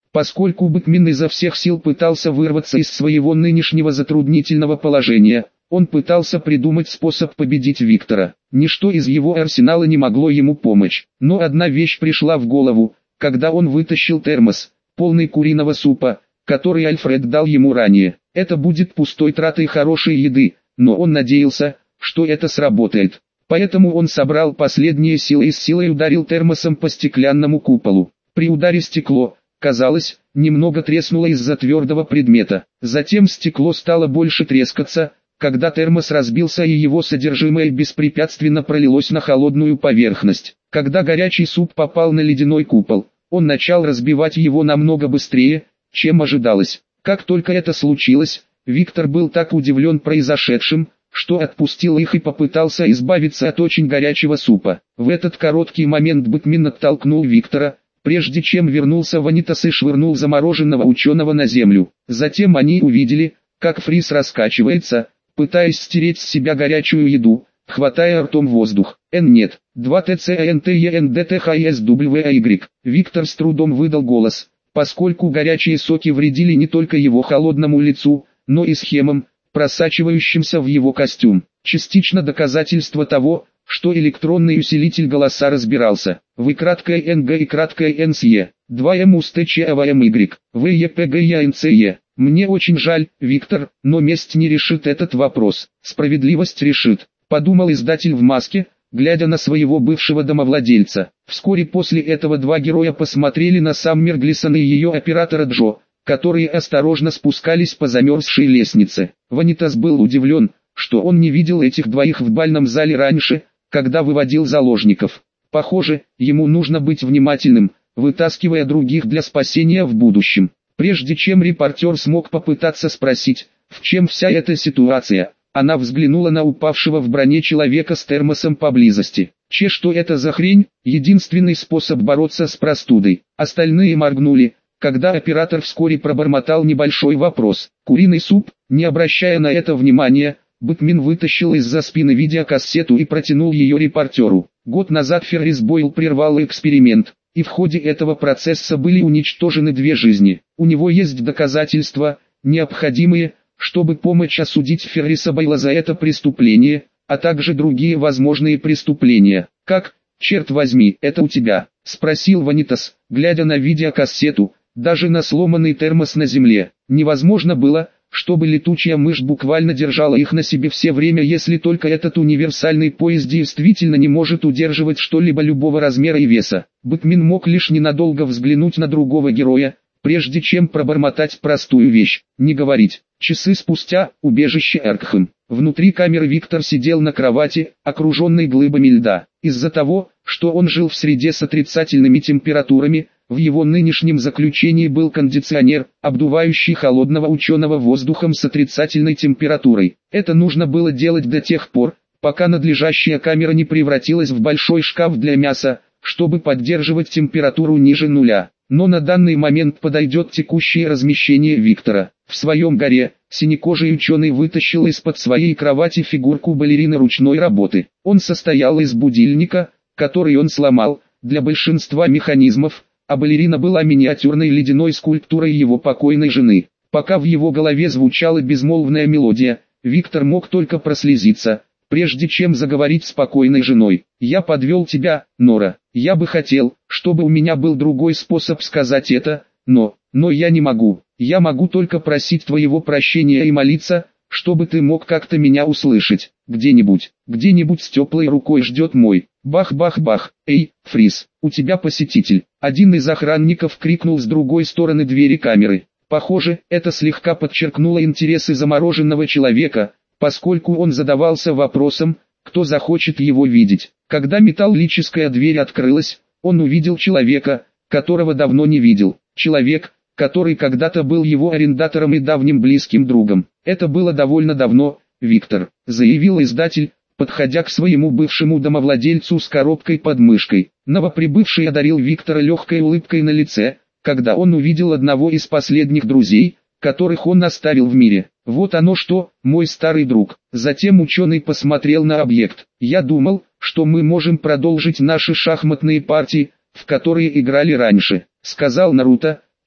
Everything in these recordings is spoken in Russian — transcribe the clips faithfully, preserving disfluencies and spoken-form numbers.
Поскольку Бэтмен изо всех сил пытался вырваться из своего нынешнего затруднительного положения, он пытался придумать способ победить Виктора. Ничто из его арсенала не могло ему помочь. Но одна вещь пришла в голову, когда он вытащил термос, полный куриного супа, который Альфред дал ему ранее. Это будет пустой тратой хорошей еды, но он надеялся, что это сработает. Поэтому он собрал последние силы и с силой ударил термосом по стеклянному куполу. При ударе стекло, казалось, немного треснуло из-за твердого предмета. Затем стекло стало больше трескаться, когда термос разбился и его содержимое беспрепятственно пролилось на холодную поверхность. Когда горячий суп попал на ледяной купол, он начал разбивать его намного быстрее, чем ожидалось. Как только это случилось, Виктор был так удивлен произошедшим, что отпустил их и попытался избавиться от очень горячего супа. В этот короткий момент Бэтмен оттолкнул Виктора, прежде чем вернулся Ванитас и швырнул замороженного ученого на землю. Затем они увидели, как Фриз раскачивается, пытаясь стереть с себя горячую еду, хватая ртом воздух. Н нет, два Т Ц Н Т Е Н Д Т Х С W Y. Виктор с трудом выдал голос, поскольку горячие соки вредили не только его холодному лицу, но и схемам, просачивающимся в его костюм. Частично доказательство того, что электронный усилитель голоса разбирался. В краткое Н Г и краткое Н С Е, два М У С Т Ч А В М Y, В Е П Г Я Н Ц Е. Мне очень жаль, Виктор, но месть не решит этот вопрос. Справедливость решит, подумал издатель в маске, глядя на своего бывшего домовладельца. Вскоре после этого два героя посмотрели на Саммер Глисон и ее оператора Джо, которые осторожно спускались по замерзшей лестнице. Ванитас был удивлен, что он не видел этих двоих в бальном зале раньше, когда выводил заложников. Похоже, ему нужно быть внимательным, вытаскивая других для спасения в будущем. Прежде чем репортер смог попытаться спросить, в чем вся эта ситуация, она взглянула на упавшего в броне человека с термосом поблизости. Че, что это за хрень? Единственный способ бороться с простудой. Остальные моргнули, когда оператор вскоре пробормотал небольшой вопрос. Куриный суп, не обращая на это внимания, Бэтмен вытащил из-за спины видеокассету и протянул ее репортеру. Год назад Феррис Бойл прервал эксперимент, и в ходе этого процесса были уничтожены две жизни. У него есть доказательства, необходимые, чтобы помочь осудить Ферриса Бойла за это преступление, а также другие возможные преступления. Как, черт возьми, это у тебя? Спросил Ванитас, глядя на видеокассету, даже на сломанный термос на земле. Невозможно было, чтобы летучая мышь буквально держала их на себе все время, если только этот универсальный пояс действительно не может удерживать что-либо любого размера и веса. Бэтмен мог лишь ненадолго взглянуть на другого героя, прежде чем пробормотать простую вещь, не говорить. Часы спустя, убежище Эркхэм. Внутри камеры Виктор сидел на кровати, окруженной глыбами льда. Из-за того, что он жил в среде с отрицательными температурами, в его нынешнем заключении был кондиционер, обдувающий холодного ученого воздухом с отрицательной температурой. Это нужно было делать до тех пор, пока надлежащая камера не превратилась в большой шкаф для мяса, чтобы поддерживать температуру ниже нуля. Но на данный момент подойдет текущее размещение Виктора. В своем горе, синекожий ученый вытащил из-под своей кровати фигурку балерины ручной работы. Он состоял из будильника, который он сломал, для большинства механизмов, а балерина была миниатюрной ледяной скульптурой его покойной жены. Пока в его голове звучала безмолвная мелодия, Виктор мог только прослезиться, прежде чем заговорить с покойной женой. «Я подвел тебя, Нора. Я бы хотел, чтобы у меня был другой способ сказать это, но, но я не могу. Я могу только просить твоего прощения и молиться, чтобы ты мог как-то меня услышать. Где-нибудь, где-нибудь с теплой рукой ждет мой». Бах-бах-бах. «Эй, Фриз, у тебя посетитель!» Один из охранников крикнул с другой стороны двери камеры. Похоже, это слегка подчеркнуло интересы замороженного человека, поскольку он задавался вопросом, кто захочет его видеть. Когда металлическая дверь открылась, он увидел человека, которого давно не видел. Человек, который когда-то был его арендатором и давним близким другом. «Это было довольно давно, Виктор», — заявил издатель, подходя к своему бывшему домовладельцу с коробкой под мышкой. Новоприбывший одарил Виктора легкой улыбкой на лице, когда он увидел одного из последних друзей, которых он оставил в мире. «Вот оно что, мой старый друг». Затем ученый посмотрел на объект. «Я думал, что мы можем продолжить наши шахматные партии, в которые играли раньше», — сказал Наруто,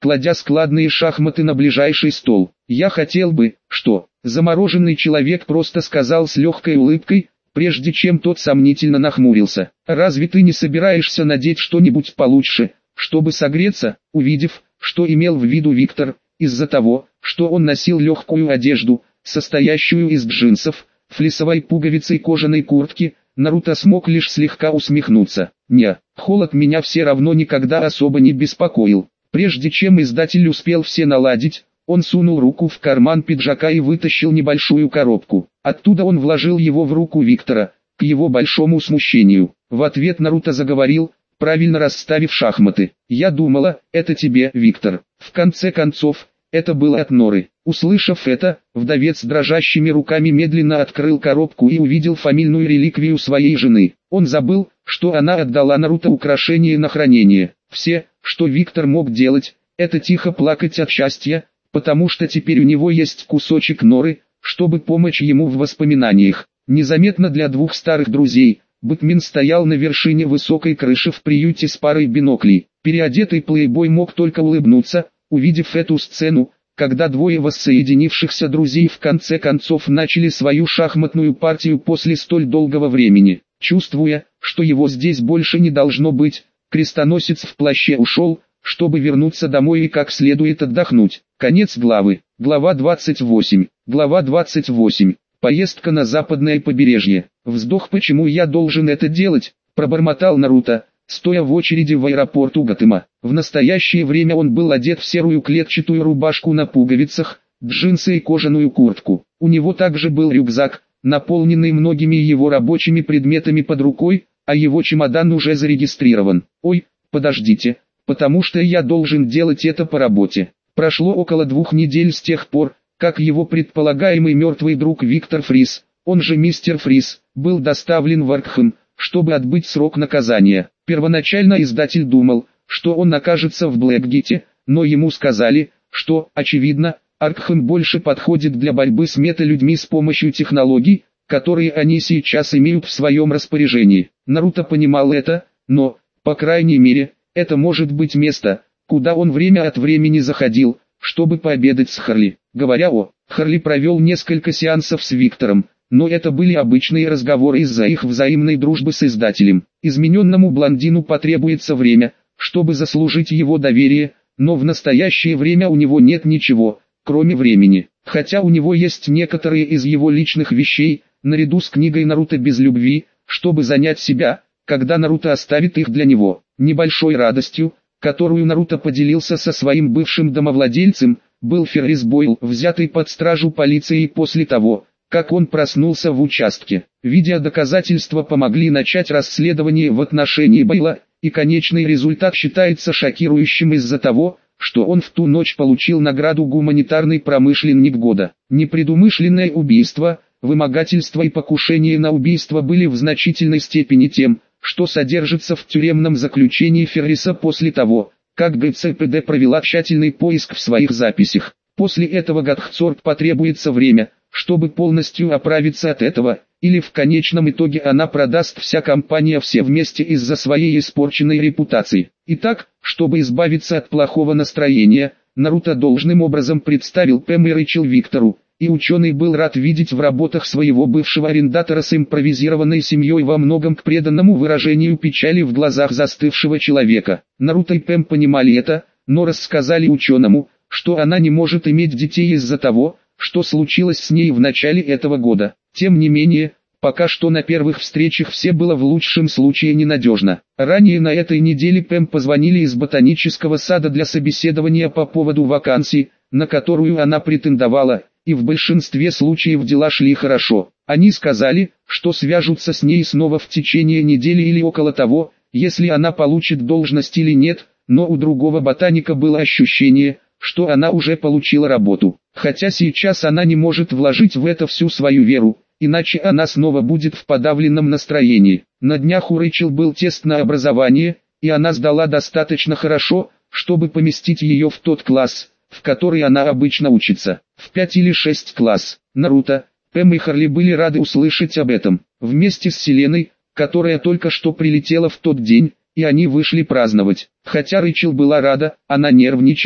кладя складные шахматы на ближайший стол. «Я хотел бы, что...» Замороженный человек просто сказал с легкой улыбкой, прежде чем тот сомнительно нахмурился. «Разве ты не собираешься надеть что-нибудь получше, чтобы согреться?» Увидев, что имел в виду Виктор, из-за того, что он носил легкую одежду, состоящую из джинсов, флисовой пуговицы и кожаной куртки, Наруто смог лишь слегка усмехнуться. «Не, холод меня все равно никогда особо не беспокоил». Прежде чем издатель успел все наладить, он сунул руку в карман пиджака и вытащил небольшую коробку. Оттуда он вложил его в руку Виктора, к его большому смущению. В ответ Наруто заговорил, правильно расставив шахматы. «Я думала, это тебе, Виктор». В конце концов, это было от Норы. Услышав это, вдовец дрожащими руками медленно открыл коробку и увидел фамильную реликвию своей жены. Он забыл, что она отдала Наруто украшение на хранение. Все, что Виктор мог делать, это тихо плакать от счастья, потому что теперь у него есть кусочек Норы, чтобы помочь ему в воспоминаниях. Незаметно для двух старых друзей, Бэтмен стоял на вершине высокой крыши в приюте с парой биноклей. Переодетый плейбой мог только улыбнуться, увидев эту сцену, когда двое воссоединившихся друзей в конце концов начали свою шахматную партию после столь долгого времени. Чувствуя, что его здесь больше не должно быть, крестоносец в плаще ушел, чтобы вернуться домой и как следует отдохнуть. Конец главы. Глава двадцать восемь. Глава двадцать восемь. Поездка на западное побережье. Вздох, почему я должен это делать, пробормотал Наруто, стоя в очереди в аэропорт Угатыма. В настоящее время он был одет в серую клетчатую рубашку на пуговицах, джинсы и кожаную куртку. У него также был рюкзак, наполненный многими его рабочими предметами под рукой, а его чемодан уже зарегистрирован. Ой, подождите, потому что я должен делать это по работе. Прошло около двух недель с тех пор, как его предполагаемый мертвый друг Виктор Фрис, он же мистер Фрис, был доставлен в Аркхэм, чтобы отбыть срок наказания. Первоначально издатель думал, что он окажется в Блэкгите, но ему сказали, что, очевидно, Аркхэм больше подходит для борьбы с мета-людьми с помощью технологий, которые они сейчас имеют в своем распоряжении. Наруто понимал это, но, по крайней мере, это может быть место, куда он время от времени заходил, чтобы пообедать с Харли. Говоря о Харли, провел несколько сеансов с Виктором, но это были обычные разговоры из-за их взаимной дружбы с издателем. Измененному блондину потребуется время, чтобы заслужить его доверие, но в настоящее время у него нет ничего, кроме времени. Хотя у него есть некоторые из его личных вещей, наряду с книгой Наруто без любви, чтобы занять себя, когда Наруто оставит их для него. Небольшой радостью, которую Наруто поделился со своим бывшим домовладельцем, был Феррис Бойл, взятый под стражу полицией после того, как он проснулся в участке. Видеодоказательства помогли начать расследование в отношении Бойла, и конечный результат считается шокирующим из-за того, что он в ту ночь получил награду «Гуманитарный промышленник года». Непредумышленное убийство, вымогательство и покушение на убийство были в значительной степени тем, что содержится в тюремном заключении Ферриса после того, как ГЦПД провела тщательный поиск в своих записях. После этого Гатхцорг потребуется время, чтобы полностью оправиться от этого, или в конечном итоге она продаст вся компания все вместе из-за своей испорченной репутации. Итак, чтобы избавиться от плохого настроения, Наруто должным образом представил Пэм и Рэйчел Виктору, и ученый был рад видеть в работах своего бывшего арендатора с импровизированной семьей во многом к преданному выражению печали в глазах застывшего человека. Наруто и Пэм понимали это, но рассказали ученому, что она не может иметь детей из-за того, что случилось с ней в начале этого года. Тем не менее, пока что на первых встречах все было в лучшем случае ненадежно. Ранее на этой неделе Пэм позвонили из ботанического сада для собеседования по поводу вакансии, на которую она претендовала, и в большинстве случаев дела шли хорошо. Они сказали, что свяжутся с ней снова в течение недели или около того, если она получит должность или нет, но у другого ботаника было ощущение, что она уже получила работу. Хотя сейчас она не может вложить в это всю свою веру, иначе она снова будет в подавленном настроении. На днях у Рэйчел был тест на образование, и она сдала достаточно хорошо, чтобы поместить ее в тот класс, в который она обычно учится, в пять или шесть класс. Наруто, Пэм и Харли были рады услышать об этом. Вместе с Селеной, которая только что прилетела в тот день, и они вышли праздновать. Хотя Рэйчел была рада, она нервничала,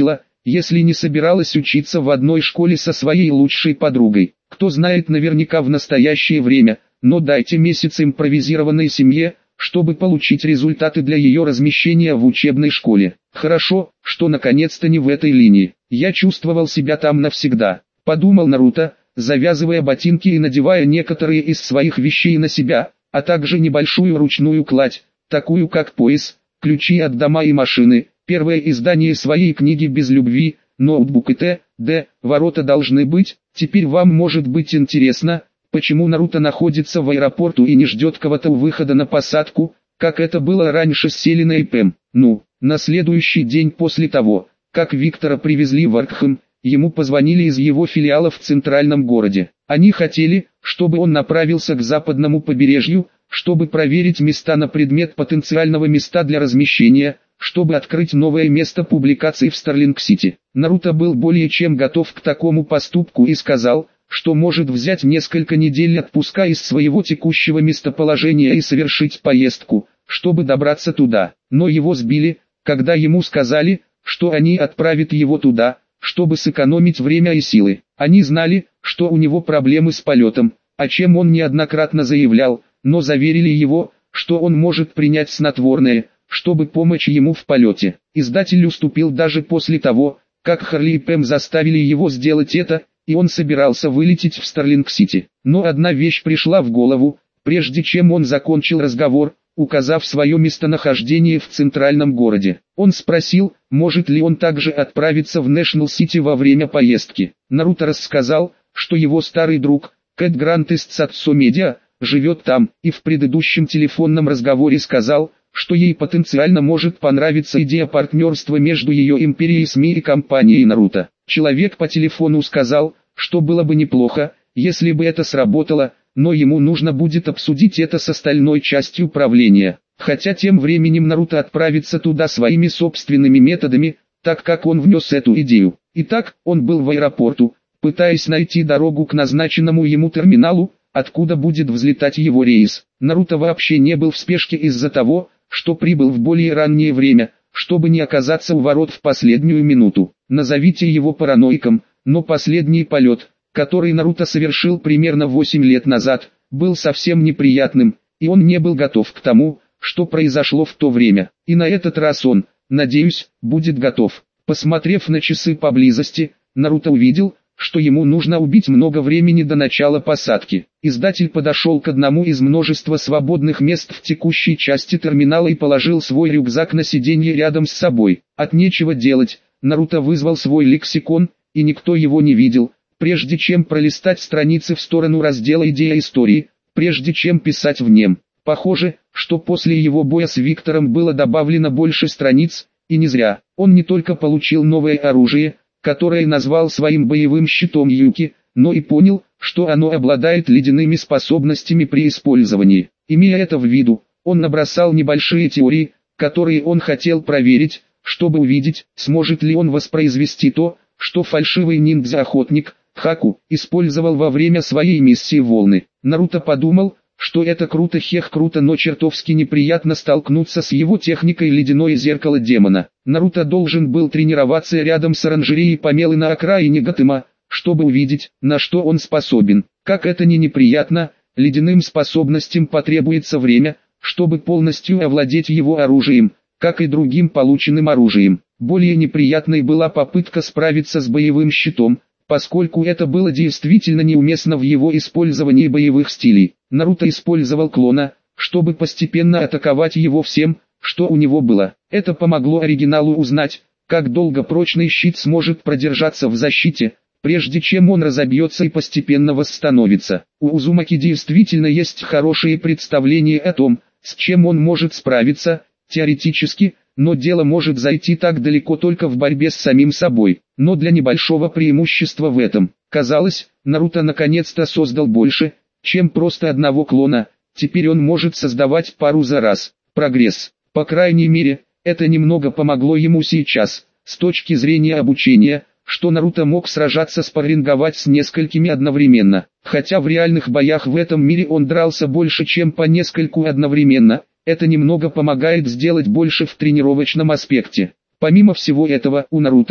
если не собиралась учиться в одной школе со своей лучшей подругой. Кто знает наверняка в настоящее время, но дайте месяц импровизированной семье, чтобы получить результаты для ее размещения в учебной школе. Хорошо, что наконец-то не в этой линии. Я чувствовал себя там навсегда, подумал Наруто, завязывая ботинки и надевая некоторые из своих вещей на себя, а также небольшую ручную кладь, такую как пояс, ключи от дома и машины, первое издание своей книги «Без любви», ноутбук и т.д. Ворота должны быть. Теперь вам может быть интересно, почему Наруто находится в аэропорту и не ждет кого-то у выхода на посадку, как это было раньше с Селиной и Пэм. Ну, на следующий день после того, как Виктора привезли в Аркхэм, ему позвонили из его филиала в центральном городе. Они хотели, чтобы он направился к западному побережью, чтобы проверить места на предмет потенциального места для размещения, чтобы открыть новое место публикаций в Старлинг-Сити. Наруто был более чем готов к такому поступку и сказал, что может взять несколько недель отпуска из своего текущего местоположения и совершить поездку, чтобы добраться туда. Но его сбили, когда ему сказали, что они отправят его туда, чтобы сэкономить время и силы. Они знали, что у него проблемы с полетом, о чем он неоднократно заявлял, но заверили его, что он может принять снотворное, чтобы помочь ему в полете. Издатель уступил даже после того, как Харли и Пэм заставили его сделать это, и он собирался вылететь в Старлинг-Сити. Но одна вещь пришла в голову, прежде чем он закончил разговор, указав свое местонахождение в центральном городе. Он спросил, может ли он также отправиться в Нэшнл-Сити во время поездки. Наруто рассказал, что его старый друг, Кэт Грант из Цатсо Медиа, живет там, и в предыдущем телефонном разговоре сказал, что ей потенциально может понравиться идея партнерства между ее империей СМИ и компанией Наруто. Человек по телефону сказал, что было бы неплохо, если бы это сработало, но ему нужно будет обсудить это с остальной частью правления. Хотя тем временем Наруто отправится туда своими собственными методами, так как он внес эту идею. Итак, он был в аэропорту, пытаясь найти дорогу к назначенному ему терминалу, откуда будет взлетать его рейс. Наруто вообще не был в спешке из-за того, что прибыл в более раннее время, чтобы не оказаться у ворот в последнюю минуту. Назовите его параноиком, но последний полет, который Наруто совершил примерно восемь лет назад, был совсем неприятным, и он не был готов к тому, что произошло в то время. И на этот раз он, надеюсь, будет готов. Посмотрев на часы поблизости, Наруто увидел, что ему нужно убить много времени до начала посадки. Издатель подошел к одному из множества свободных мест в текущей части терминала и положил свой рюкзак на сиденье рядом с собой. От нечего делать, Наруто вызвал свой лексикон, и никто его не видел, прежде чем пролистать страницы в сторону раздела «Идея истории», прежде чем писать в нем. Похоже, что после его боя с Виктором было добавлено больше страниц, и не зря. Он не только получил новое оружие, которое назвал своим боевым щитом Юки, но и понял, что оно обладает ледяными способностями при использовании. Имея это в виду, он набросал небольшие теории, которые он хотел проверить, чтобы увидеть, сможет ли он воспроизвести то, что фальшивый ниндзя-охотник, Хаку, использовал во время своей миссии «Волны». Наруто подумал, что это круто хех круто, но чертовски неприятно столкнуться с его техникой ледяное зеркало демона. Наруто должен был тренироваться рядом с оранжереей Помелы на окраине Готэма, чтобы увидеть, на что он способен. Как это ни неприятно, ледяным способностям потребуется время, чтобы полностью овладеть его оружием, как и другим полученным оружием. Более неприятной была попытка справиться с боевым щитом, поскольку это было действительно неуместно в его использовании боевых стилей. Наруто использовал клона, чтобы постепенно атаковать его всем, что у него было. Это помогло оригиналу узнать, как долго прочный щит сможет продержаться в защите, прежде чем он разобьется и постепенно восстановится. У Узумаки действительно есть хорошее представление о том, с чем он может справиться, теоретически, но дело может зайти так далеко только в борьбе с самим собой. Но для небольшого преимущества в этом, казалось, Наруто наконец-то создал больше, чем просто одного клона. Теперь он может создавать пару за раз. Прогресс. По крайней мере, это немного помогло ему сейчас, с точки зрения обучения, что Наруто мог сражаться спарринговать с несколькими одновременно. Хотя в реальных боях в этом мире он дрался больше чем по нескольку одновременно, это немного помогает сделать больше в тренировочном аспекте. Помимо всего этого, у Наруто,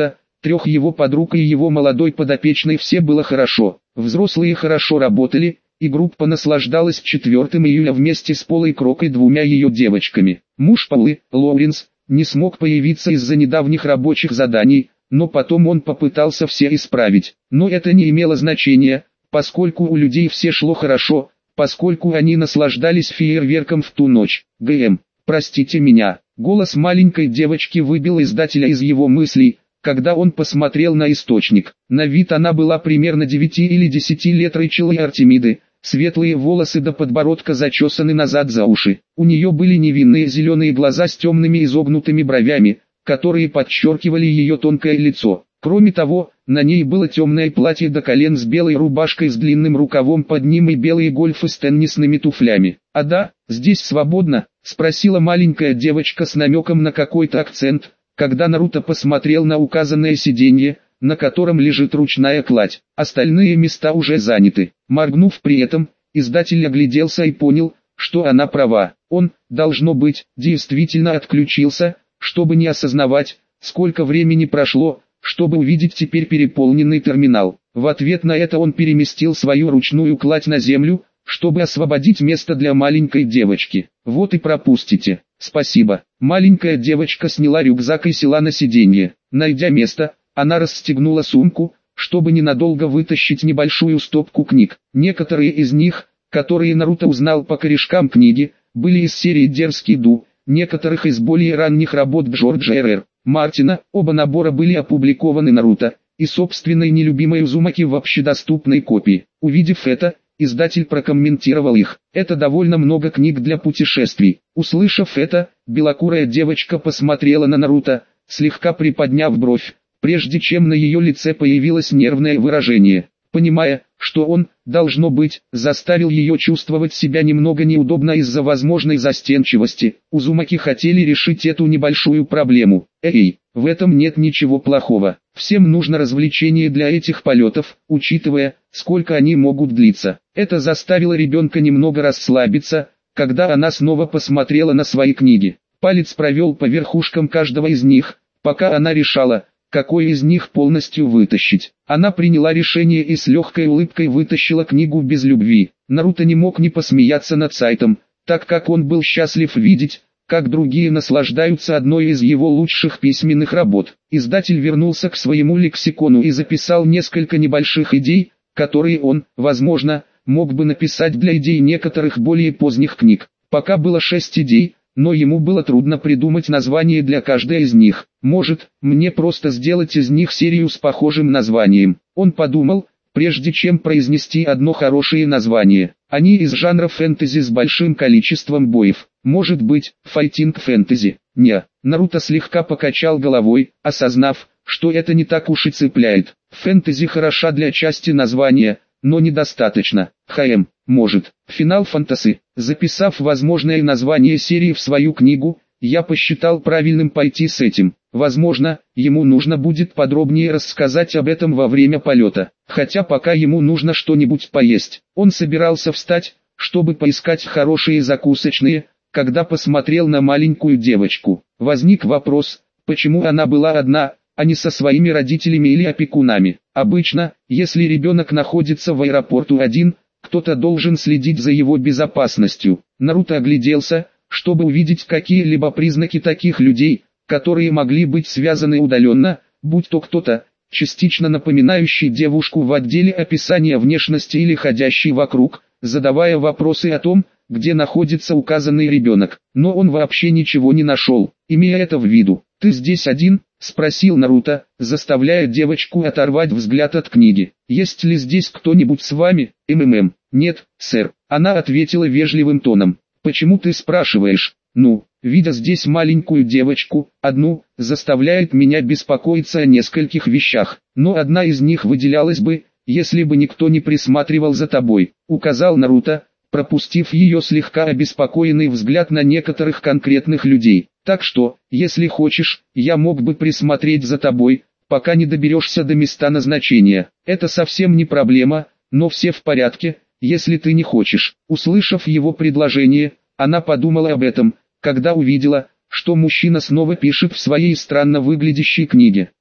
трех его подруг и его молодой подопечной все было хорошо. Взрослые хорошо работали, и группа наслаждалась четвёртым июля вместе с Полой Крок и двумя ее девочками. Муж Полы, Лоуренс, не смог появиться из-за недавних рабочих заданий, но потом он попытался все исправить. Но это не имело значения, поскольку у людей все шло хорошо, поскольку они наслаждались фейерверком в ту ночь. ГМ, простите меня. Голос маленькой девочки выбил издателя из его мыслей, когда он посмотрел на источник. На вид она была примерно девяти или десяти лет Рэйчел и Артемиды. Светлые волосы до подбородка зачесаны назад за уши. У нее были невинные зеленые глаза с темными изогнутыми бровями, которые подчеркивали ее тонкое лицо. Кроме того, на ней было темное платье до колен с белой рубашкой с длинным рукавом под ним и белые гольфы с теннисными туфлями. «А да, здесь свободно?» — спросила маленькая девочка с намеком на какой-то акцент, когда Наруто посмотрел на указанное сиденье, на котором лежит ручная кладь. Остальные места уже заняты. Моргнув при этом, издатель огляделся и понял, что она права. Он, должно быть, действительно отключился, чтобы не осознавать, сколько времени прошло, чтобы увидеть теперь переполненный терминал. В ответ на это он переместил свою ручную кладь на землю, чтобы освободить место для маленькой девочки. «Вот и пропустите. Спасибо». Маленькая девочка сняла рюкзак и села на сиденье. Найдя место, она расстегнула сумку, чтобы ненадолго вытащить небольшую стопку книг. Некоторые из них, которые Наруто узнал по корешкам книги, были из серии «Дерзкий Ду», некоторых из более ранних работ Джорджа Эр Эр Мартина. Оба набора были опубликованы Наруто и собственной нелюбимой Узумаки в общедоступной копии. Увидев это, издатель прокомментировал их. «Это довольно много книг для путешествий». Услышав это, белокурая девочка посмотрела на Наруто, слегка приподняв бровь, прежде чем на ее лице появилось нервное выражение. Понимая, что он, должно быть, заставил ее чувствовать себя немного неудобно из-за возможной застенчивости, Узумаки хотели решить эту небольшую проблему. Эй, в этом нет ничего плохого. Всем нужно развлечение для этих полетов, учитывая, сколько они могут длиться. Это заставило ребенка немного расслабиться, когда она снова посмотрела на свои книги. Палец провел по верхушкам каждого из них, пока она решала, какой из них полностью вытащить. Она приняла решение и с легкой улыбкой вытащила книгу «Без любви». Наруто не мог не посмеяться над сайтом, так как он был счастлив видеть, как другие наслаждаются одной из его лучших письменных работ. Издатель вернулся к своему лексикону и записал несколько небольших идей, которые он, возможно, мог бы написать для идей некоторых более поздних книг. Пока было шесть идей, но ему было трудно придумать название для каждой из них. Может, мне просто сделать из них серию с похожим названием. Он подумал, прежде чем произнести одно хорошее название. Они из жанра фэнтези с большим количеством боев. Может быть, файтинг-фэнтези. Не. Наруто слегка покачал головой, осознав, что это не так уж и цепляет. Фэнтези хороша для части названия, но недостаточно. ХМ, может, Финал Фантасы. Записав возможное название серии в свою книгу, я посчитал правильным пойти с этим. Возможно, ему нужно будет подробнее рассказать об этом во время полета. Хотя пока ему нужно что-нибудь поесть. Он собирался встать, чтобы поискать хорошие закусочные, когда посмотрел на маленькую девочку. Возник вопрос, почему она была одна, а не со своими родителями или опекунами. Обычно, если ребенок находится в аэропорту один, кто-то должен следить за его безопасностью. Наруто огляделся, чтобы увидеть какие-либо признаки таких людей, которые могли быть связаны удаленно, будь то кто-то, частично напоминающий девушку в отделе описания внешности или ходящий вокруг, задавая вопросы о том, где находится указанный ребенок. Но он вообще ничего не нашел. Имея это в виду, «Ты здесь один?» — спросил Наруто, заставляя девочку оторвать взгляд от книги. «Есть ли здесь кто-нибудь с вами?» «МММ, нет, сэр», — она ответила вежливым тоном. «Почему ты спрашиваешь?» «Ну, видя здесь маленькую девочку, одну, заставляет меня беспокоиться о нескольких вещах, но одна из них выделялась бы, если бы никто не присматривал за тобой», — указал Наруто, пропустив ее слегка обеспокоенный взгляд на некоторых конкретных людей. «Так что, если хочешь, я мог бы присмотреть за тобой, пока не доберешься до места назначения. Это совсем не проблема, но все в порядке, если ты не хочешь». Услышав его предложение, она подумала об этом, когда увидела, что мужчина снова пишет в своей странно выглядящей книге.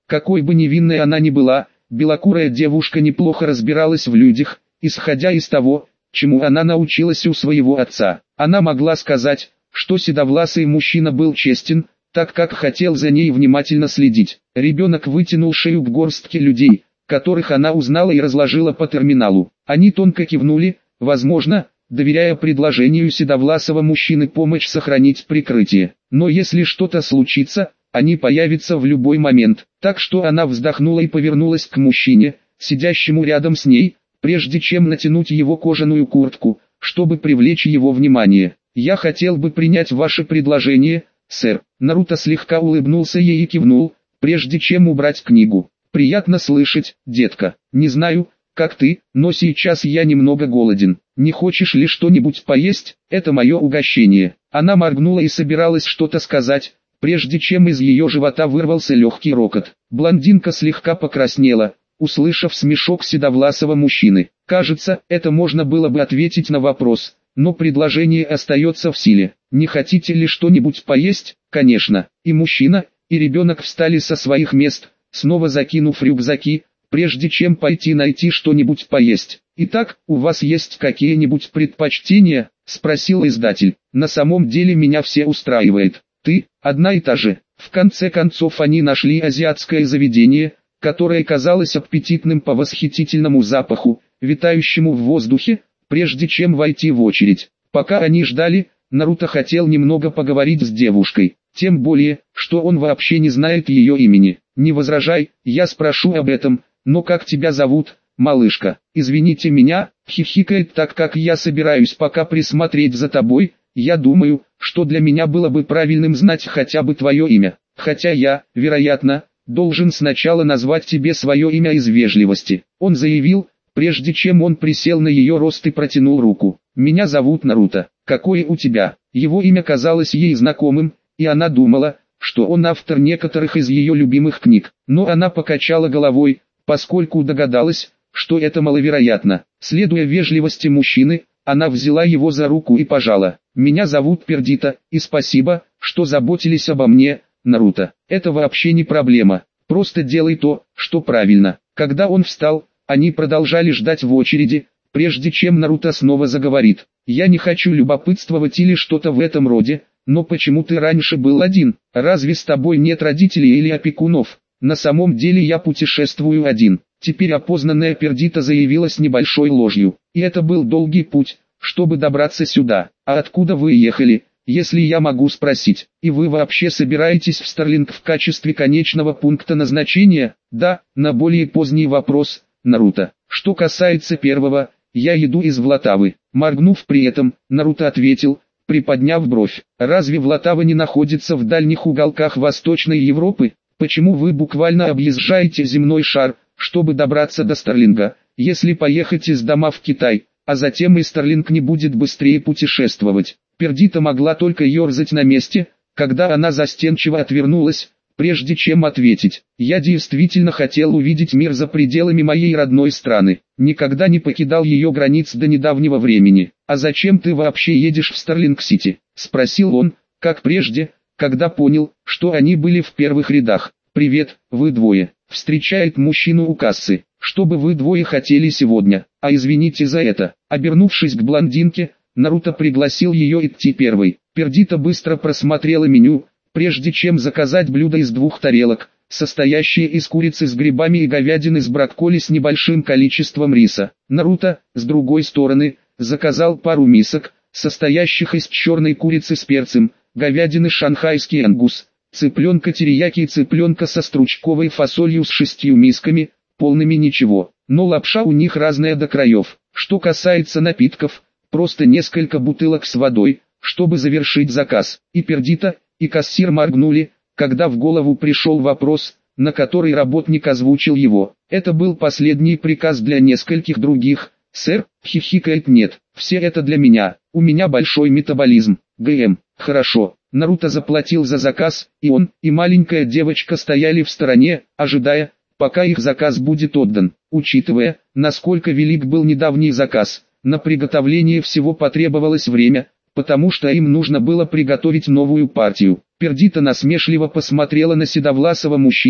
Какой бы невинной она ни была, белокурая девушка неплохо разбиралась в людях, исходя из того, чему она научилась у своего отца. Она могла сказать, что седовласый мужчина был честен, так как хотел за ней внимательно следить. Ребенок вытянул шею к горстке людей, которых она узнала и разложила по терминалу. Они тонко кивнули, возможно, доверяя предложению седовласого мужчины помочь сохранить прикрытие. Но если что-то случится, они появятся в любой момент. Так что она вздохнула и повернулась к мужчине, сидящему рядом с ней, прежде чем натянуть его кожаную куртку, чтобы привлечь его внимание. «Я хотел бы принять ваше предложение, сэр». Наруто слегка улыбнулся ей и кивнул, прежде чем убрать книгу. «Приятно слышать, детка. Не знаю, как ты, но сейчас я немного голоден. Не хочешь ли что-нибудь поесть? Это мое угощение». Она моргнула и собиралась что-то сказать, прежде чем из ее живота вырвался легкий рокот. Блондинка слегка покраснела, услышав смешок седовласого мужчины. Кажется, это можно было бы ответить на вопрос, но предложение остается в силе. «Не хотите ли что-нибудь поесть?» Конечно. И мужчина, и ребенок встали со своих мест, снова закинув рюкзаки, прежде чем пойти найти что-нибудь поесть. «Итак, у вас есть какие-нибудь предпочтения?» – спросил издатель. «На самом деле меня все устраивает. Ты, одна и та же». В конце концов они нашли азиатское заведение, которое казалось аппетитным по восхитительному запаху, витающему в воздухе, прежде чем войти в очередь. Пока они ждали, Наруто хотел немного поговорить с девушкой, тем более, что он вообще не знает ее имени. «Не возражай, я спрошу об этом, но как тебя зовут, малышка?» «Извините меня», хихикает, «так как я собираюсь пока присмотреть за тобой, я думаю, что для меня было бы правильным знать хотя бы твое имя, хотя я, вероятно, должен сначала назвать тебе свое имя из вежливости». Он заявил, прежде чем он присел на ее рост и протянул руку. «Меня зовут Наруто. Какое у тебя?» Его имя казалось ей знакомым, и она думала, что он автор некоторых из ее любимых книг. Но она покачала головой, поскольку догадалась, что это маловероятно. Следуя вежливости мужчины, она взяла его за руку и пожала. «Меня зовут Пердита, и спасибо, что заботились обо мне, Наруто. Это вообще не проблема. Просто делай то, что правильно». Когда он встал, они продолжали ждать в очереди, прежде чем Наруто снова заговорит. «Я не хочу любопытствовать или что-то в этом роде, но почему ты раньше был один? Разве с тобой нет родителей или опекунов?» «На самом деле я путешествую один». Теперь опознанная Пердита заявила с небольшой ложью. «И это был долгий путь, чтобы добраться сюда. А откуда вы ехали, если я могу спросить? И вы вообще собираетесь в Старлинг в качестве конечного пункта назначения?» «Да», на более поздний вопрос, Наруто. «Что касается первого, я еду из Влатавы». Моргнув при этом, Наруто ответил, приподняв бровь. «Разве Влатава не находится в дальних уголках Восточной Европы? Почему вы буквально объезжаете земной шар, чтобы добраться до Старлинга? Если поехать из дома в Китай, а затем и Старлинг не будет быстрее путешествовать?» Пердита могла только ерзать на месте, когда она застенчиво отвернулась, прежде чем ответить. «Я действительно хотел увидеть мир за пределами моей родной страны. Никогда не покидал ее границ до недавнего времени». «А зачем ты вообще едешь в Старлинг-Сити?» – спросил он, как прежде, когда понял, что они были в первых рядах. «Привет, вы двое», – встречает мужчину у кассы. «Что бы вы двое хотели сегодня? А извините за это». Обернувшись к блондинке, Наруто пригласил ее идти первой. Пердита быстро просмотрела меню, прежде чем заказать блюдо из двух тарелок, состоящее из курицы с грибами и говядины с брокколи с небольшим количеством риса. Наруто, с другой стороны, заказал пару мисок, состоящих из черной курицы с перцем, говядины шанхайский ангус, цыпленка терияки и цыпленка со стручковой фасолью с шестью мисками, полными ничего, но лапша у них разная до краев. Что касается напитков, просто несколько бутылок с водой, чтобы завершить заказ. И Пердита, и кассир моргнули, когда в голову пришел вопрос, на который работник озвучил его. Это был последний приказ для нескольких других. «Сэр», хихикает, «нет, все это для меня, у меня большой метаболизм». ГМ, хорошо. Наруто заплатил за заказ, и он, и маленькая девочка стояли в стороне, ожидая, пока их заказ будет отдан. Учитывая, насколько велик был недавний заказ, на приготовление всего потребовалось время, потому что им нужно было приготовить новую партию. Пердита насмешливо посмотрела на седовласого мужчину,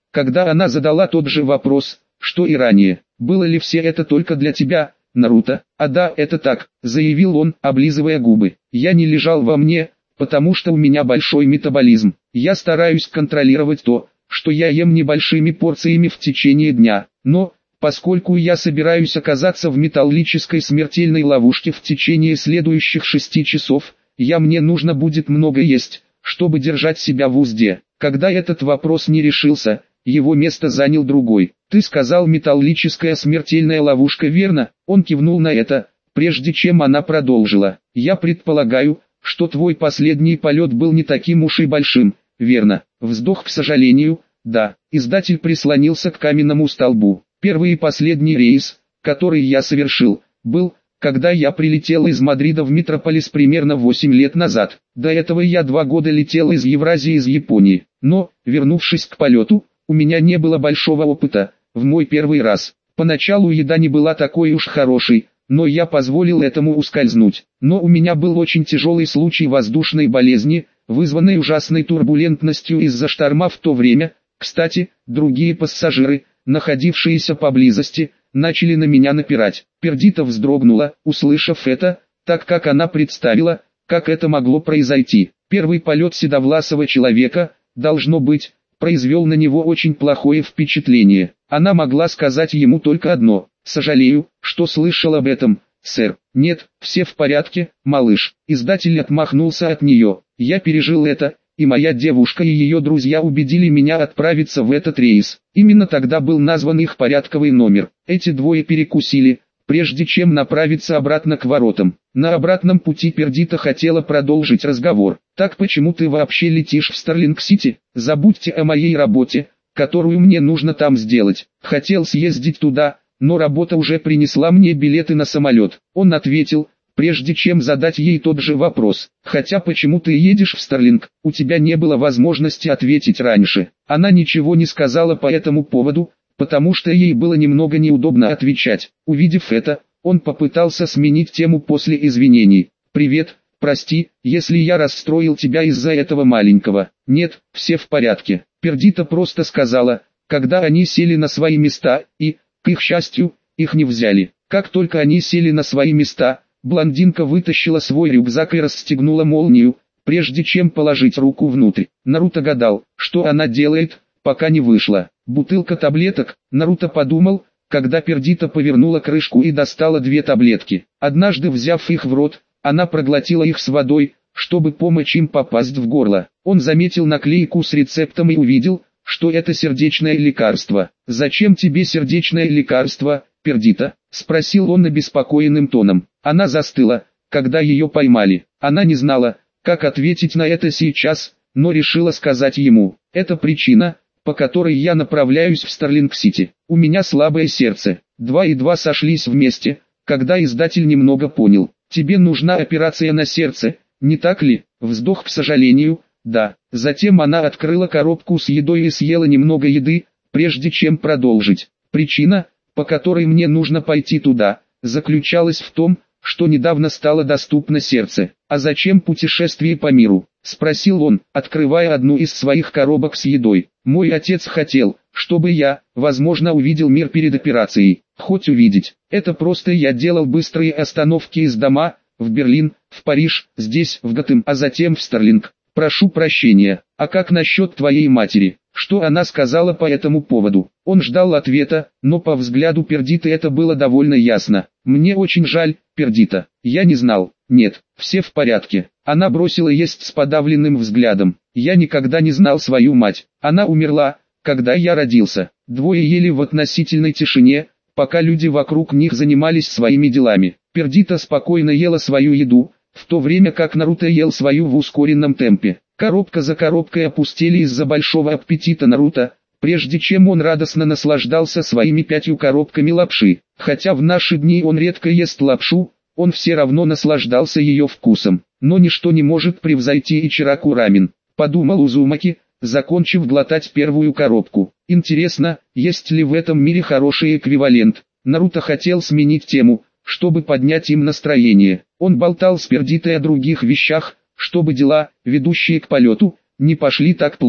когда она задала тот же вопрос, что и ранее. «Было ли все это только для тебя, Наруто?» «А да, это так», — заявил он, облизывая губы. «Я не лежал во мне, потому что у меня большой метаболизм. Я стараюсь контролировать то, что я ем небольшими порциями в течение дня. Но, поскольку я собираюсь оказаться в металлической смертельной ловушке в течение следующих шести часов, я мне нужно будет много есть, чтобы держать себя в узде». Когда этот вопрос не решился, его место занял другой. «Ты сказал металлическая смертельная ловушка, верно?» Он кивнул на это, прежде чем она продолжила. «Я предполагаю, что твой последний полет был не таким уж и большим, верно?» Вздох, к сожалению, да. Издатель прислонился к каменному столбу. «Первый и последний рейс, который я совершил, был, когда я прилетел из Мадрида в Метрополис примерно восемь лет назад. До этого я два года летел из Евразии из Японии. Но, вернувшись к полету, у меня не было большого опыта. В мой первый раз. Поначалу еда не была такой уж хорошей, но я позволил этому ускользнуть. Но у меня был очень тяжелый случай воздушной болезни, вызванной ужасной турбулентностью из-за шторма в то время. Кстати, другие пассажиры, находившиеся поблизости, начали на меня напирать». Пердита вздрогнула, услышав это, так как она представила, как это могло произойти. Первый полет седовласого человека, должно быть, произвел на него очень плохое впечатление. Она могла сказать ему только одно: «Сожалею, что слышал об этом, сэр». «Нет, все в порядке, малыш». Издатель отмахнулся от нее. «Я пережил это, и моя девушка и ее друзья убедили меня отправиться в этот рейс. Именно тогда был назван их порядковый номер. Эти двое перекусили, прежде чем направиться обратно к воротам. На обратном пути Пердита хотела продолжить разговор. «Так почему ты вообще летишь в Старлинг-Сити? Забудьте о моей работе, которую мне нужно там сделать. Хотел съездить туда, но работа уже принесла мне билеты на самолет». Он ответил, прежде чем задать ей тот же вопрос. «Хотя почему ты едешь в Старлинг? У тебя не было возможности ответить раньше». Она ничего не сказала по этому поводу, потому что ей было немного неудобно отвечать. Увидев это, он попытался сменить тему после извинений. «Привет, прости, если я расстроил тебя из-за этого маленького». «Нет, все в порядке». Пердита просто сказала, когда они сели на свои места, и, к их счастью, их не взяли. Как только они сели на свои места, блондинка вытащила свой рюкзак и расстегнула молнию, прежде чем положить руку внутрь. Наруто гадал, что она делает, пока не вышла. Бутылка таблеток, Наруто подумал, когда Пердита повернула крышку и достала две таблетки. Однажды, взяв их в рот, она проглотила их с водой, чтобы помочь им попасть в горло. Он заметил наклейку с рецептом и увидел, что это сердечное лекарство. «Зачем тебе сердечное лекарство, Пердита?» — спросил он обеспокоенным тоном. Она застыла, когда ее поймали. Она не знала, как ответить на это сейчас, но решила сказать ему: «Это причина, по которой я направляюсь в Старлинг-Сити. У меня слабое сердце». Два и два сошлись вместе, когда издатель немного понял. «Тебе нужна операция на сердце, не так ли?» Вздох, к сожалению, да. Затем она открыла коробку с едой и съела немного еды, прежде чем продолжить. «Причина, по которой мне нужно пойти туда, заключалась в том, что недавно стало доступно сердце». «А зачем путешествие по миру?» — спросил он, открывая одну из своих коробок с едой. «Мой отец хотел, чтобы я, возможно, увидел мир перед операцией. Хоть увидеть. Это просто я делал быстрые остановки из дома, в Берлин, в Париж, здесь, в Готэм, а затем в Старлинг. Прошу прощения, а как насчет твоей матери? Что она сказала по этому поводу?» Он ждал ответа, но по взгляду Пердиты это было довольно ясно. «Мне очень жаль, Пердита. Я не знал». «Нет, все в порядке». Она бросила есть с подавленным взглядом. «Я никогда не знал свою мать. Она умерла, когда я родился». Двое ели в относительной тишине, пока люди вокруг них занимались своими делами. Пердита спокойно ела свою еду, в то время как Наруто ел свою в ускоренном темпе. Коробка за коробкой опустели из-за большого аппетита Наруто, прежде чем он радостно наслаждался своими пятью коробками лапши. Хотя в наши дни он редко ест лапшу, он все равно наслаждался ее вкусом. Но ничто не может превзойти Ичираку рамен, подумал Узумаки, закончив глотать первую коробку. Интересно, есть ли в этом мире хороший эквивалент? Наруто хотел сменить тему, чтобы поднять им настроение. Он болтал с Пердитой о других вещах, чтобы дела, ведущие к полету, не пошли так плохо.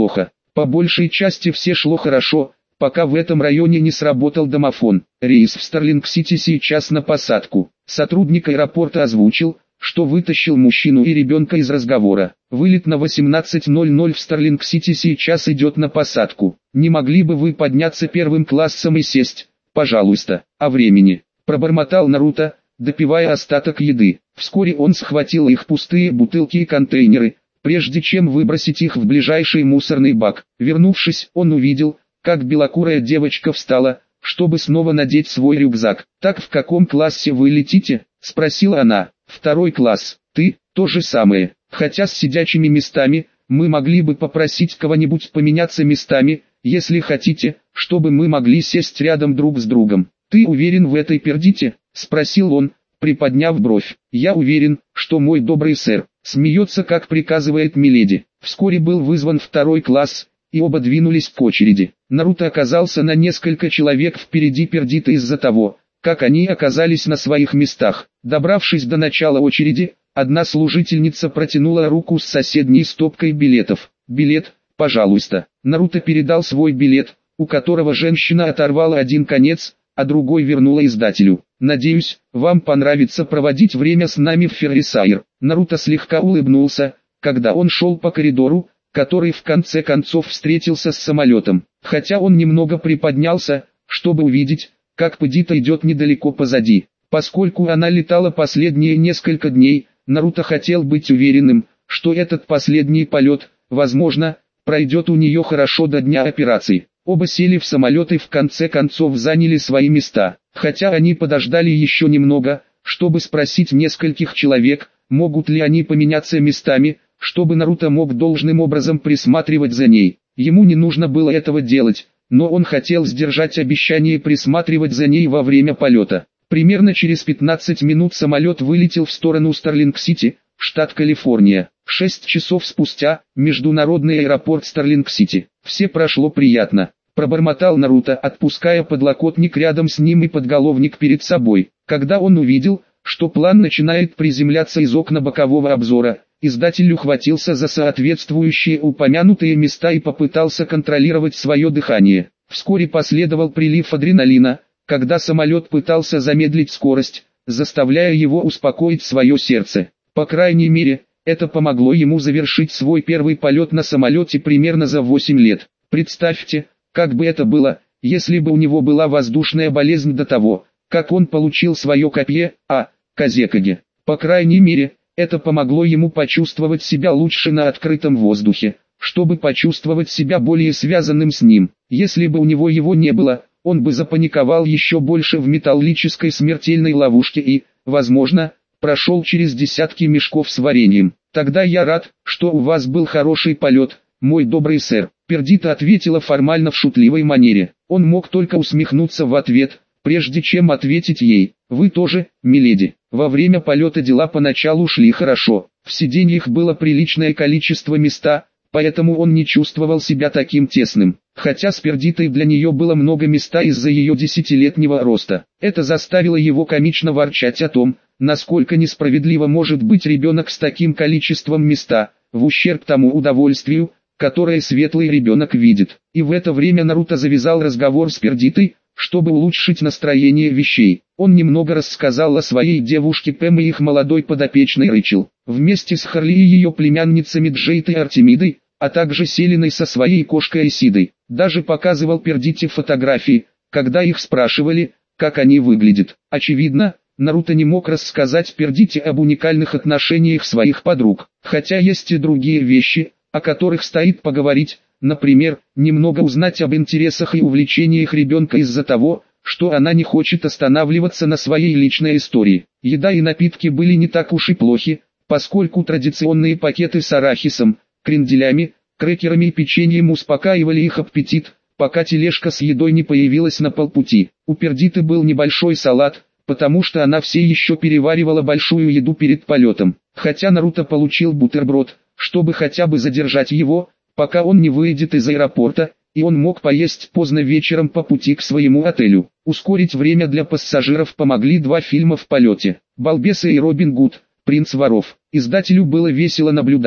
По большей части все шло хорошо, пока в этом районе не сработал домофон. Рейс в Старлинг-Сити сейчас на посадку. Сотрудник аэропорта озвучил, что вытащил мужчину и ребенка из разговора. Вылет на восемнадцать ноль ноль в Старлинг-Сити сейчас идет на посадку. Не могли бы вы подняться первым классом и сесть, пожалуйста, о времени? Пробормотал Наруто, допивая остаток еды. Вскоре он схватил их пустые бутылки и контейнеры, прежде чем выбросить их в ближайший мусорный бак. Вернувшись, он увидел, как белокурая девочка встала, чтобы снова надеть свой рюкзак. «Так в каком классе вы летите?» – спросила она. «Второй класс. Ты – то же самое. Хотя с сидячими местами, мы могли бы попросить кого-нибудь поменяться местами, если хотите, чтобы мы могли сесть рядом друг с другом». «Ты уверен в этой пердите?» – спросил он, приподняв бровь. «Я уверен, что мой добрый сэр смеется, как приказывает миледи». Вскоре был вызван второй класс, и оба двинулись к очереди. Наруто оказался на несколько человек впереди пердита из-за того, как они оказались на своих местах. Добравшись до начала очереди, одна служительница протянула руку с соседней стопкой билетов. «Билет, пожалуйста». Наруто передал свой билет, у которого женщина оторвала один конец, а другой вернула издателю. «Надеюсь, вам понравится проводить время с нами в Феррисайр». Наруто слегка улыбнулся, когда он шел по коридору, который в конце концов встретился с самолетом. Хотя он немного приподнялся, чтобы увидеть, как Педита идет недалеко позади. Поскольку она летала последние несколько дней, Наруто хотел быть уверенным, что этот последний полет, возможно, пройдет у нее хорошо до дня операции. Оба сели в самолет и в конце концов заняли свои места. Хотя они подождали еще немного, чтобы спросить нескольких человек, могут ли они поменяться местами, чтобы Наруто мог должным образом присматривать за ней. Ему не нужно было этого делать, но он хотел сдержать обещание присматривать за ней во время полета. Примерно через пятнадцать минут самолет вылетел в сторону Старлинг-Сити, штат Калифорния. Шесть часов спустя, международный аэропорт Старлинг-Сити. «Все прошло приятно», – пробормотал Наруто, отпуская подлокотник рядом с ним и подголовник перед собой. Когда он увидел, что план начинает приземляться из окна бокового обзора, издатель ухватился за соответствующие упомянутые места и попытался контролировать свое дыхание. Вскоре последовал прилив адреналина, когда самолет пытался замедлить скорость, заставляя его успокоить свое сердце. По крайней мере, это помогло ему завершить свой первый полет на самолете примерно за восемь лет. Представьте, как бы это было, если бы у него была воздушная болезнь до того, как он получил свое копье, а, Казекаге. По крайней мере, это помогло ему почувствовать себя лучше на открытом воздухе, чтобы почувствовать себя более связанным с ним. Если бы у него его не было, он бы запаниковал еще больше в металлической смертельной ловушке и, возможно, прошел через десятки мешков с вареньем. «Тогда я рад, что у вас был хороший полет, мой добрый сэр», — Пердита ответила формально в шутливой манере. Он мог только усмехнуться в ответ, прежде чем ответить ей. «Вы тоже, миледи». Во время полета дела поначалу шли хорошо. В сиденьях было приличное количество места, поэтому он не чувствовал себя таким тесным. Хотя с Пердитой для нее было много места из-за ее десятилетнего роста. Это заставило его комично ворчать о том, насколько несправедливо может быть ребенок с таким количеством места, в ущерб тому удовольствию, которое светлый ребенок видит. И в это время Наруто завязал разговор с Пердитой, чтобы улучшить настроение вещей. Он немного рассказал о своей девушке Пэм и их молодой подопечной Рэйчел. Вместе с Харли и ее племянницами Джейд и Артемидой, а также Селиной со своей кошкой Исидой. Даже показывал Пердите фотографии, когда их спрашивали, как они выглядят. Очевидно, Наруто не мог рассказать Пердите об уникальных отношениях своих подруг. Хотя есть и другие вещи, о которых стоит поговорить. Например, немного узнать об интересах и увлечениях ребенка из-за того, что она не хочет останавливаться на своей личной истории. Еда и напитки были не так уж и плохи, поскольку традиционные пакеты с арахисом, кренделями, крекерами и печеньем успокаивали их аппетит, пока тележка с едой не появилась на полпути. У Пердиты был небольшой салат, потому что она все еще переваривала большую еду перед полетом. Хотя Наруто получил бутерброд, чтобы хотя бы задержать его, пока он не выйдет из аэропорта, и он мог поесть поздно вечером по пути к своему отелю. Ускорить время для пассажиров помогли два фильма в полете: «Балбесы» и «Робин Гуд, принц воров». Издателю было весело наблюдать,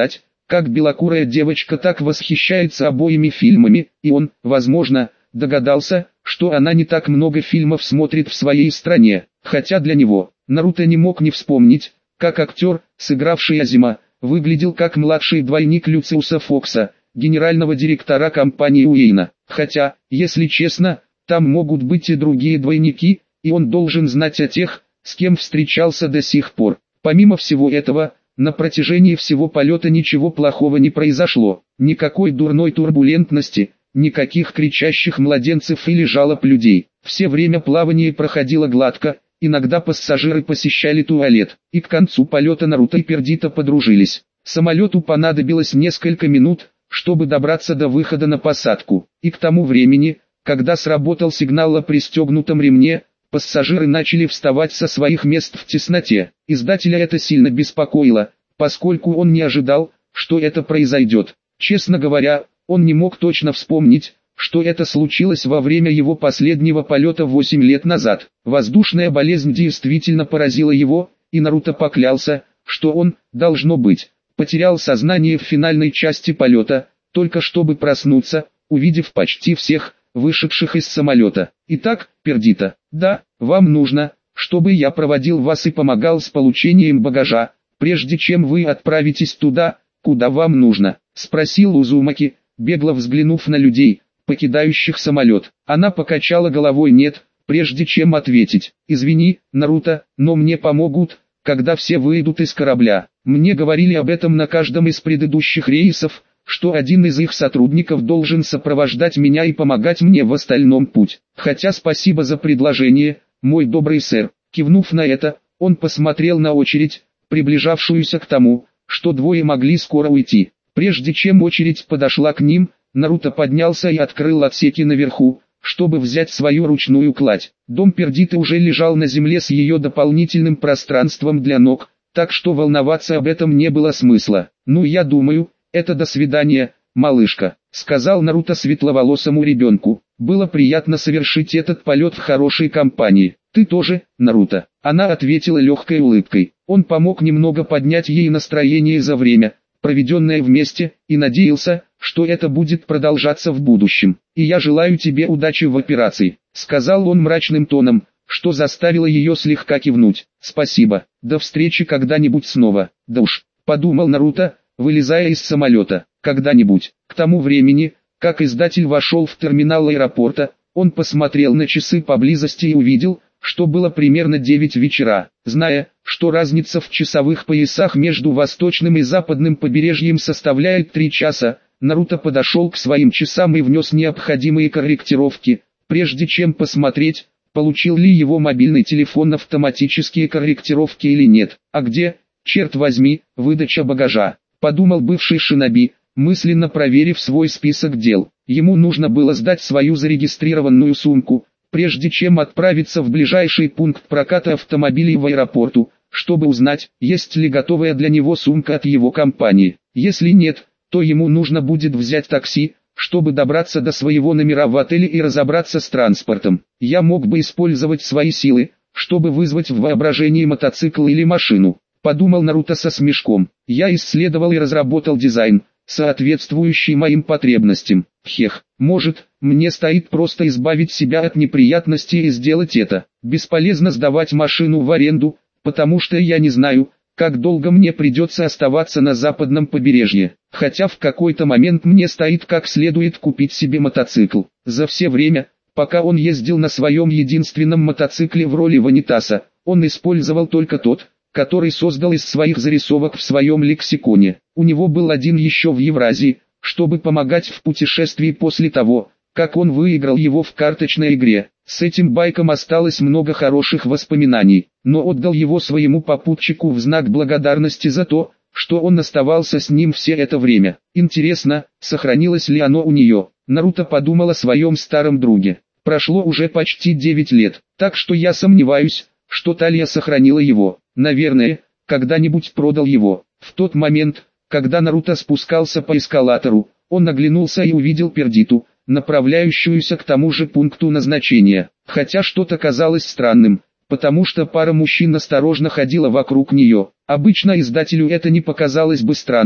как белокурая девочка так восхищается обоими фильмами, и он, возможно, догадался, что она не так много фильмов смотрит в своей стране, хотя для него, Наруто не мог не вспомнить, как актер, сыгравший Азима, выглядел как младший двойник Люциуса Фокса, генерального директора компании Уэйна. Хотя, если честно, там могут быть и другие двойники, и он должен знать о тех, с кем встречался до сих пор. Помимо всего этого, на протяжении всего полета ничего плохого не произошло, никакой дурной турбулентности, никаких кричащих младенцев или жалоб людей. Все время плавания проходило гладко, иногда пассажиры посещали туалет, и к концу полета Наруто и Пердита подружились. Самолету понадобилось несколько минут, чтобы добраться до выхода на посадку, и к тому времени, когда сработал сигнал о пристегнутом ремне, пассажиры начали вставать со своих мест в тесноте. Издателя это сильно беспокоило, поскольку он не ожидал, что это произойдет. Честно говоря, он не мог точно вспомнить, что это случилось во время его последнего полета восемь лет назад. Воздушная болезнь действительно поразила его, и Наруто поклялся, что он, должно быть, потерял сознание в финальной части полета, только чтобы проснуться, увидев почти всех, вышедших из самолета. Итак, Пердита, да, вам нужно, чтобы я проводил вас и помогал с получением багажа, прежде чем вы отправитесь туда, куда вам нужно, спросил Узумаки, бегло взглянув на людей, покидающих самолет. Она покачала головой нет, прежде чем ответить. Извини, Наруто, но мне помогут, когда все выйдут из корабля. Мне говорили об этом на каждом из предыдущих рейсов, что один из их сотрудников должен сопровождать меня и помогать мне в остальном путь. Хотя спасибо за предложение, мой добрый сэр. Кивнув на это, он посмотрел на очередь, приближавшуюся к тому, что двое могли скоро уйти. Прежде чем очередь подошла к ним, Наруто поднялся и открыл отсеки наверху, чтобы взять свою ручную кладь. Дом Пердиты уже лежал на земле с ее дополнительным пространством для ног, так что волноваться об этом не было смысла. «Ну я думаю, это до свидания, малышка», — сказал Наруто светловолосому ребенку. «Было приятно совершить этот полет в хорошей компании. Ты тоже, Наруто?» Она ответила легкой улыбкой. Он помог немного поднять ей настроение за время, проведенное вместе, и надеялся, что это будет продолжаться в будущем. «И я желаю тебе удачи в операции», — сказал он мрачным тоном, что заставило ее слегка кивнуть. «Спасибо, до встречи когда-нибудь снова». «Да уж», — подумал Наруто, вылезая из самолета, «когда-нибудь». К тому времени, как издатель вошел в терминал аэропорта, он посмотрел на часы поблизости и увидел, что было примерно девять вечера. Зная, что разница в часовых поясах между восточным и западным побережьем составляет три часа, Наруто подошел к своим часам и внес необходимые корректировки, прежде чем посмотреть, получил ли его мобильный телефон автоматические корректировки или нет. «А где, черт возьми, выдача багажа?» – подумал бывший шиноби, мысленно проверив свой список дел. Ему нужно было сдать свою зарегистрированную сумку, прежде чем отправиться в ближайший пункт проката автомобилей в аэропорту, чтобы узнать, есть ли готовая для него сумка от его компании. Если нет, то ему нужно будет взять такси, чтобы добраться до своего номера в отеле и разобраться с транспортом. Я мог бы использовать свои силы, чтобы вызвать в воображении мотоцикл или машину, подумал Наруто со смешком. Я исследовал и разработал дизайн, соответствующий моим потребностям. Хех, может, мне стоит просто избавить себя от неприятностей и сделать это. Бесполезно сдавать машину в аренду, потому что я не знаю, как долго мне придется оставаться на западном побережье. Хотя в какой-то момент мне стоит как следует купить себе мотоцикл. За все время, пока он ездил на своем единственном мотоцикле в роли ванитаса, он использовал только тот, который создал из своих зарисовок в своем лексиконе. У него был один еще в Евразии, чтобы помогать в путешествии после того, как он выиграл его в карточной игре. С этим байком осталось много хороших воспоминаний, но отдал его своему попутчику в знак благодарности за то, что он оставался с ним все это время. Интересно, сохранилось ли оно у нее? Наруто подумал о своем старом друге. Прошло уже почти девять лет, так что я сомневаюсь, что Талия сохранила его. Наверное, когда-нибудь продал его. В тот момент, когда Наруто спускался по эскалатору, он оглянулся и увидел Пердиту, направляющуюся к тому же пункту назначения. Хотя что-то казалось странным, потому что пара мужчин осторожно ходила вокруг нее. Обычно издателю это не показалось бы странным,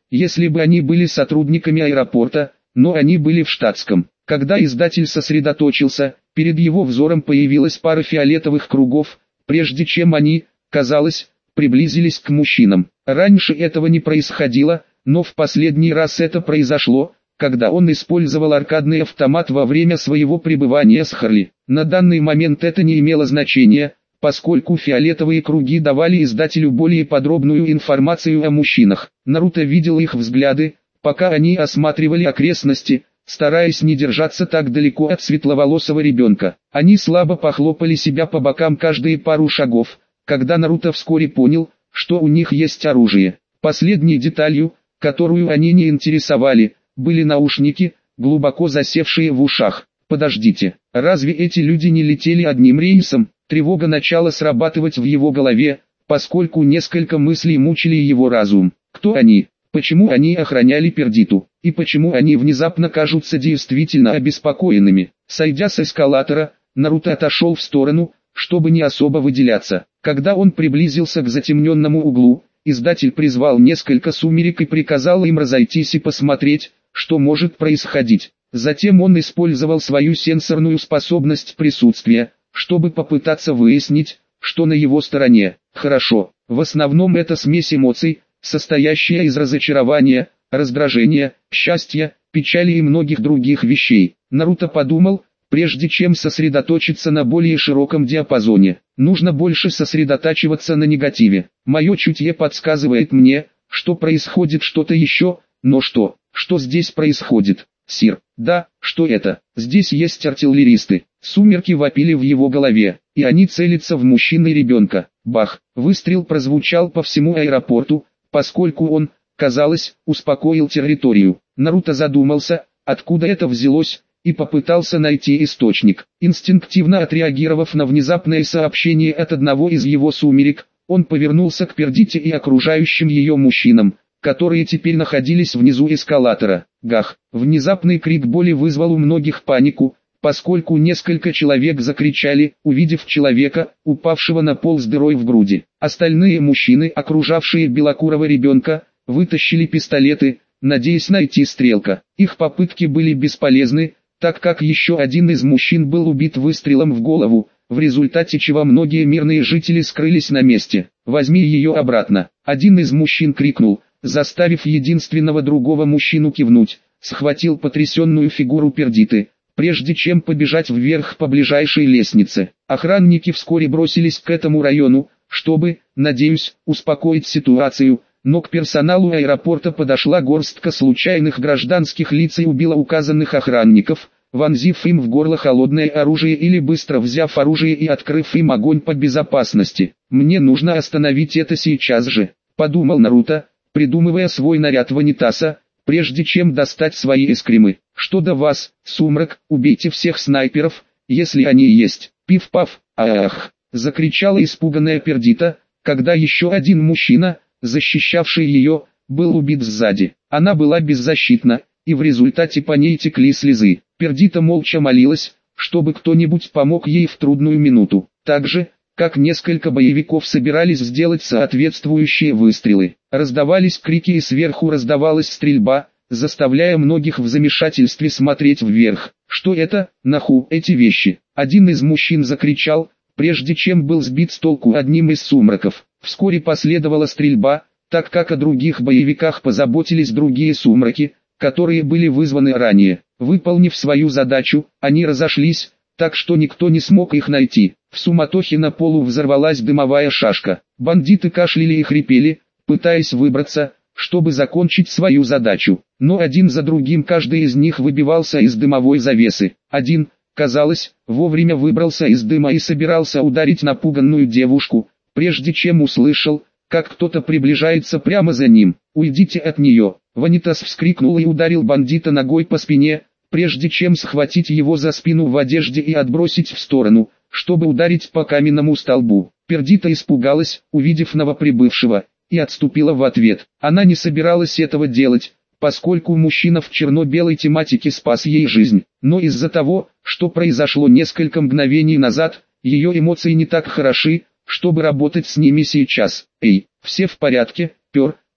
если бы они были сотрудниками аэропорта, но они были в штатском. Когда издатель сосредоточился, перед его взором появилась пара фиолетовых кругов, прежде чем они, казалось, приблизились к мужчинам. Раньше этого не происходило, но в последний раз это произошло, когда он использовал аркадный автомат во время своего пребывания с Харли. На данный момент это не имело значения, поскольку фиолетовые круги давали издателю более подробную информацию о мужчинах. Наруто видел их взгляды, пока они осматривали окрестности, стараясь не держаться так далеко от светловолосого ребенка. Они слабо похлопали себя по бокам каждые пару шагов, когда Наруто вскоре понял, что у них есть оружие. Последней деталью, которую они не интересовали, были наушники, глубоко засевшие в ушах. Подождите, разве эти люди не летели одним рейсом? Тревога начала срабатывать в его голове, поскольку несколько мыслей мучили его разум. Кто они? Почему они охраняли Пердиту? И почему они внезапно кажутся действительно обеспокоенными? Сойдя с эскалатора, Наруто отошел в сторону, чтобы не особо выделяться. Когда он приблизился к затемненному углу, издатель призвал несколько сумерек и приказал им разойтись и посмотреть, что может происходить. Затем он использовал свою сенсорную способность присутствия, чтобы попытаться выяснить, что на его стороне. Хорошо, в основном это смесь эмоций, состоящая из разочарования, раздражения, счастья, печали и многих других вещей. Наруто подумал, прежде чем сосредоточиться на более широком диапазоне, нужно больше сосредотачиваться на негативе. Мое чутье подсказывает мне, что происходит что-то еще, но что? Что здесь происходит? Сир, да, что это? Здесь есть артиллеристы. Сумерки вопили в его голове, и они целятся в мужчину и ребенка. Бах! Выстрел прозвучал по всему аэропорту, поскольку он, казалось, успокоил территорию. Наруто задумался, откуда это взялось, и попытался найти источник. Инстинктивно отреагировав на внезапное сообщение от одного из его сумерек, он повернулся к Пердите и окружающим ее мужчинам, которые теперь находились внизу эскалатора. Гах! Внезапный крик боли вызвал у многих панику, поскольку несколько человек закричали, увидев человека, упавшего на пол с дырой в груди. Остальные мужчины, окружавшие белокурого ребенка, вытащили пистолеты, надеясь найти стрелка. Их попытки были бесполезны, так как еще один из мужчин был убит выстрелом в голову, в результате чего многие мирные жители скрылись на месте. «Возьми ее обратно!» Один из мужчин крикнул, заставив единственного другого мужчину кивнуть, схватил потрясенную фигуру Пердиты, прежде чем побежать вверх по ближайшей лестнице. Охранники вскоре бросились к этому району, чтобы, надеюсь, успокоить ситуацию, но к персоналу аэропорта подошла горстка случайных гражданских лиц и убила указанных охранников, вонзив им в горло холодное оружие или быстро взяв оружие и открыв им огонь по безопасности. «Мне нужно остановить это сейчас же», — подумал Наруто, придумывая свой наряд ванитаса, прежде чем достать свои эскримы. «Что до вас, Сумрак, убейте всех снайперов, если они есть». «Пиф-паф, ах!» — закричала испуганная Пердита, когда еще один мужчина, защищавший ее, был убит сзади. Она была беззащитна, и в результате по ней текли слезы. Пердита молча молилась, чтобы кто-нибудь помог ей в трудную минуту. Так же, как несколько боевиков собирались сделать соответствующие выстрелы. Раздавались крики и сверху раздавалась стрельба, заставляя многих в замешательстве смотреть вверх. «Что это, наху, эти вещи?» Один из мужчин закричал, прежде чем был сбит с толку одним из сумраков. Вскоре последовала стрельба, так как о других боевиках позаботились другие сумраки, которые были вызваны ранее. Выполнив свою задачу, они разошлись, так что никто не смог их найти. В суматохе на полу взорвалась дымовая шашка. Бандиты кашляли и хрипели, пытаясь выбраться, чтобы закончить свою задачу. Но один за другим каждый из них выбивался из дымовой завесы. Один, казалось, вовремя выбрался из дыма и собирался ударить напуганную девушку, прежде чем услышал, как кто-то приближается прямо за ним. «Уйдите от нее!» Ванитас вскрикнул и ударил бандита ногой по спине, прежде чем схватить его за спину в одежде и отбросить в сторону, чтобы ударить по каменному столбу. Пердита испугалась, увидев новоприбывшего, и отступила в ответ. Она не собиралась этого делать, поскольку мужчина в черно-белой тематике спас ей жизнь. Но из-за того, что произошло несколько мгновений назад, ее эмоции не так хороши, чтобы работать с ними сейчас. «Эй, все в порядке, Пер?»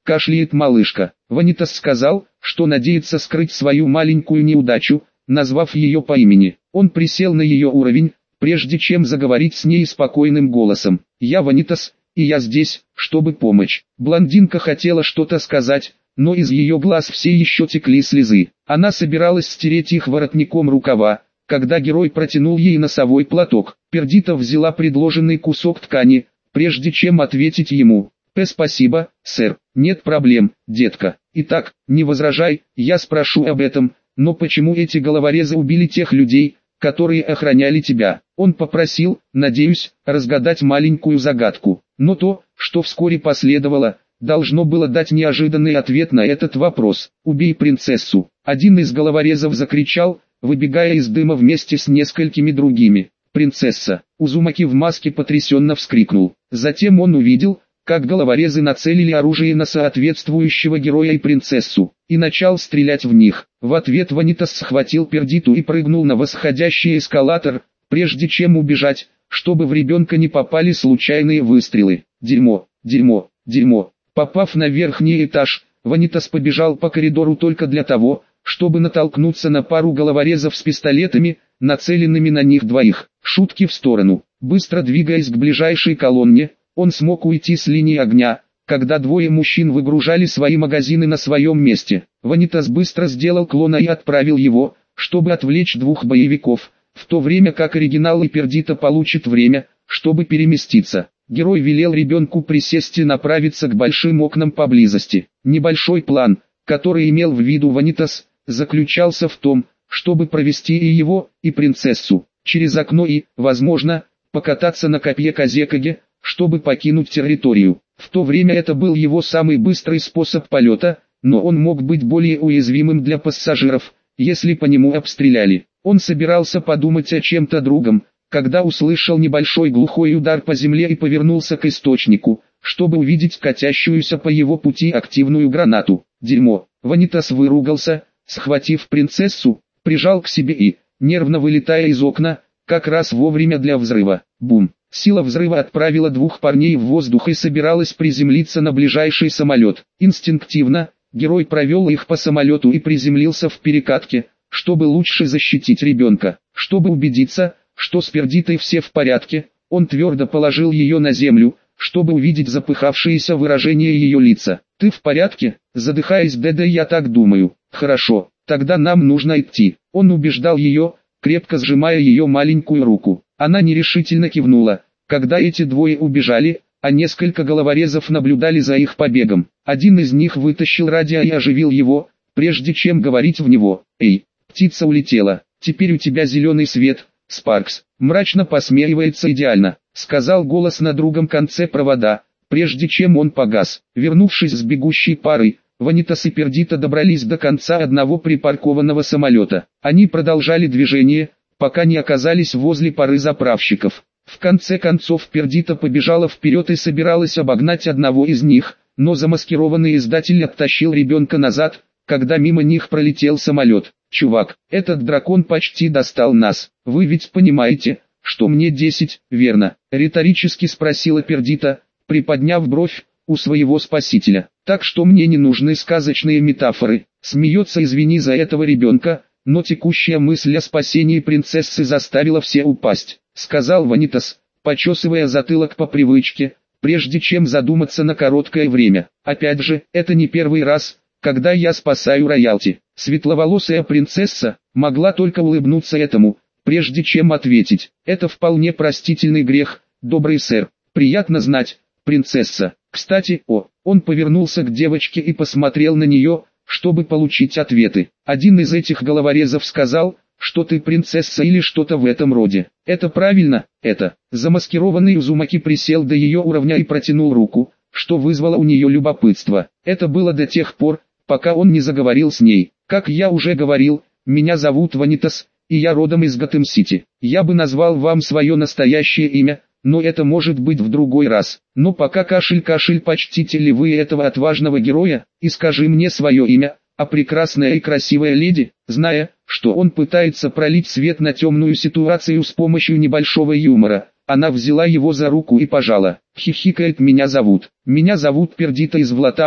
кашляет малышка. Ванитас сказал, что надеется скрыть свою маленькую неудачу, назвав ее по имени. Он присел на ее уровень, прежде чем заговорить с ней спокойным голосом. «Я Ванитас, и я здесь, чтобы помочь». Блондинка хотела что-то сказать, но из ее глаз все еще текли слезы. Она собиралась стереть их воротником рукава, когда герой протянул ей носовой платок. Пердита взяла предложенный кусок ткани, прежде чем ответить ему. «П спасибо, сэр, нет проблем, детка. Итак, не возражай, я спрошу об этом, но почему эти головорезы убили тех людей, которые охраняли тебя?» Он попросил, надеюсь, разгадать маленькую загадку. Но то, что вскоре последовало, должно было дать неожиданный ответ на этот вопрос. «Убей принцессу!» Один из головорезов закричал, выбегая из дыма вместе с несколькими другими. «Принцесса!» Узумаки в маске потрясенно вскрикнул. Затем он увидел, как головорезы нацелили оружие на соответствующего героя и принцессу, и начал стрелять в них. В ответ Ванитас схватил Пердиту и прыгнул на восходящий эскалатор, прежде чем убежать, чтобы в ребенка не попали случайные выстрелы. Дерьмо, дерьмо, дерьмо. Попав на верхний этаж, Ванитас побежал по коридору только для того, чтобы натолкнуться на пару головорезов с пистолетами, нацеленными на них двоих. Шутки в сторону. Быстро двигаясь к ближайшей колонне, он смог уйти с линии огня, когда двое мужчин выгружали свои магазины на своем месте. Ванитас быстро сделал клона и отправил его, чтобы отвлечь двух боевиков, в то время как оригинал и Пердита получат время, чтобы переместиться. Герой велел ребенку присесть и направиться к большим окнам поблизости. Небольшой план, который имел в виду Ванитас, заключался в том, чтобы провести и его, и принцессу через окно и, возможно, покататься на копье Казекаге, чтобы покинуть территорию. В то время это был его самый быстрый способ полета, но он мог быть более уязвимым для пассажиров, если по нему обстреляли. Он собирался подумать о чем-то другом, когда услышал небольшой глухой удар по земле и повернулся к источнику, чтобы увидеть катящуюся по его пути активную гранату. Дерьмо. Ванитас выругался, схватив принцессу, прижал к себе и, нервно вылетая из окна, как раз вовремя для взрыва. Бум. Сила взрыва отправила двух парней в воздух и собиралась приземлиться на ближайший самолет. Инстинктивно, герой провел их по самолету и приземлился в перекатке, чтобы лучше защитить ребенка. Чтобы убедиться, что с Пердитой все в порядке, он твердо положил ее на землю, чтобы увидеть запыхавшееся выражение ее лица. «Ты в порядке?» Задыхаясь, «Да-да, я так думаю». «Хорошо, тогда нам нужно идти». Он убеждал ее, крепко сжимая ее маленькую руку. Она нерешительно кивнула, когда эти двое убежали, а несколько головорезов наблюдали за их побегом. Один из них вытащил радио и оживил его, прежде чем говорить в него. «Эй, птица улетела, теперь у тебя зеленый свет, Спаркс». Мрачно посмеивается идеально, сказал голос на другом конце провода, прежде чем он погас. Вернувшись с бегущей парой, Ванитас и Пердита добрались до конца одного припаркованного самолета. Они продолжали движение, пока не оказались возле пары заправщиков. В конце концов Пердита побежала вперед и собиралась обогнать одного из них, но замаскированный издатель оттащил ребенка назад, когда мимо них пролетел самолет. «Чувак, этот дракон почти достал нас. Вы ведь понимаете, что мне десять, верно?» — риторически спросила Пердита, приподняв бровь у своего спасителя. «Так что мне не нужны сказочные метафоры». Смеется, извини за этого ребенка, но текущая мысль о спасении принцессы заставила все упасть, сказал Ванитас, почесывая затылок по привычке, прежде чем задуматься на короткое время. Опять же, это не первый раз, когда я спасаю роялти. Светловолосая принцесса могла только улыбнуться этому, прежде чем ответить. Это вполне простительный грех, добрый сэр. Приятно знать, принцесса. Кстати, о, он повернулся к девочке и посмотрел на нее, чтобы получить ответы. Один из этих головорезов сказал, что ты принцесса или что-то в этом роде. Это правильно, это. Замаскированный Узумаки присел до ее уровня и протянул руку, что вызвало у нее любопытство. Это было до тех пор, пока он не заговорил с ней. Как я уже говорил, меня зовут Ванитас, и я родом из Готэм-Сити. Я бы назвал вам свое настоящее имя, но это может быть в другой раз. Но пока кашель-кашель, почтите ли вы этого отважного героя, и скажи мне свое имя, а прекрасная и красивая леди, зная, что он пытается пролить свет на темную ситуацию с помощью небольшого юмора, она взяла его за руку и пожала. Хихикает: меня зовут. Меня зовут Пердита из Влатавы,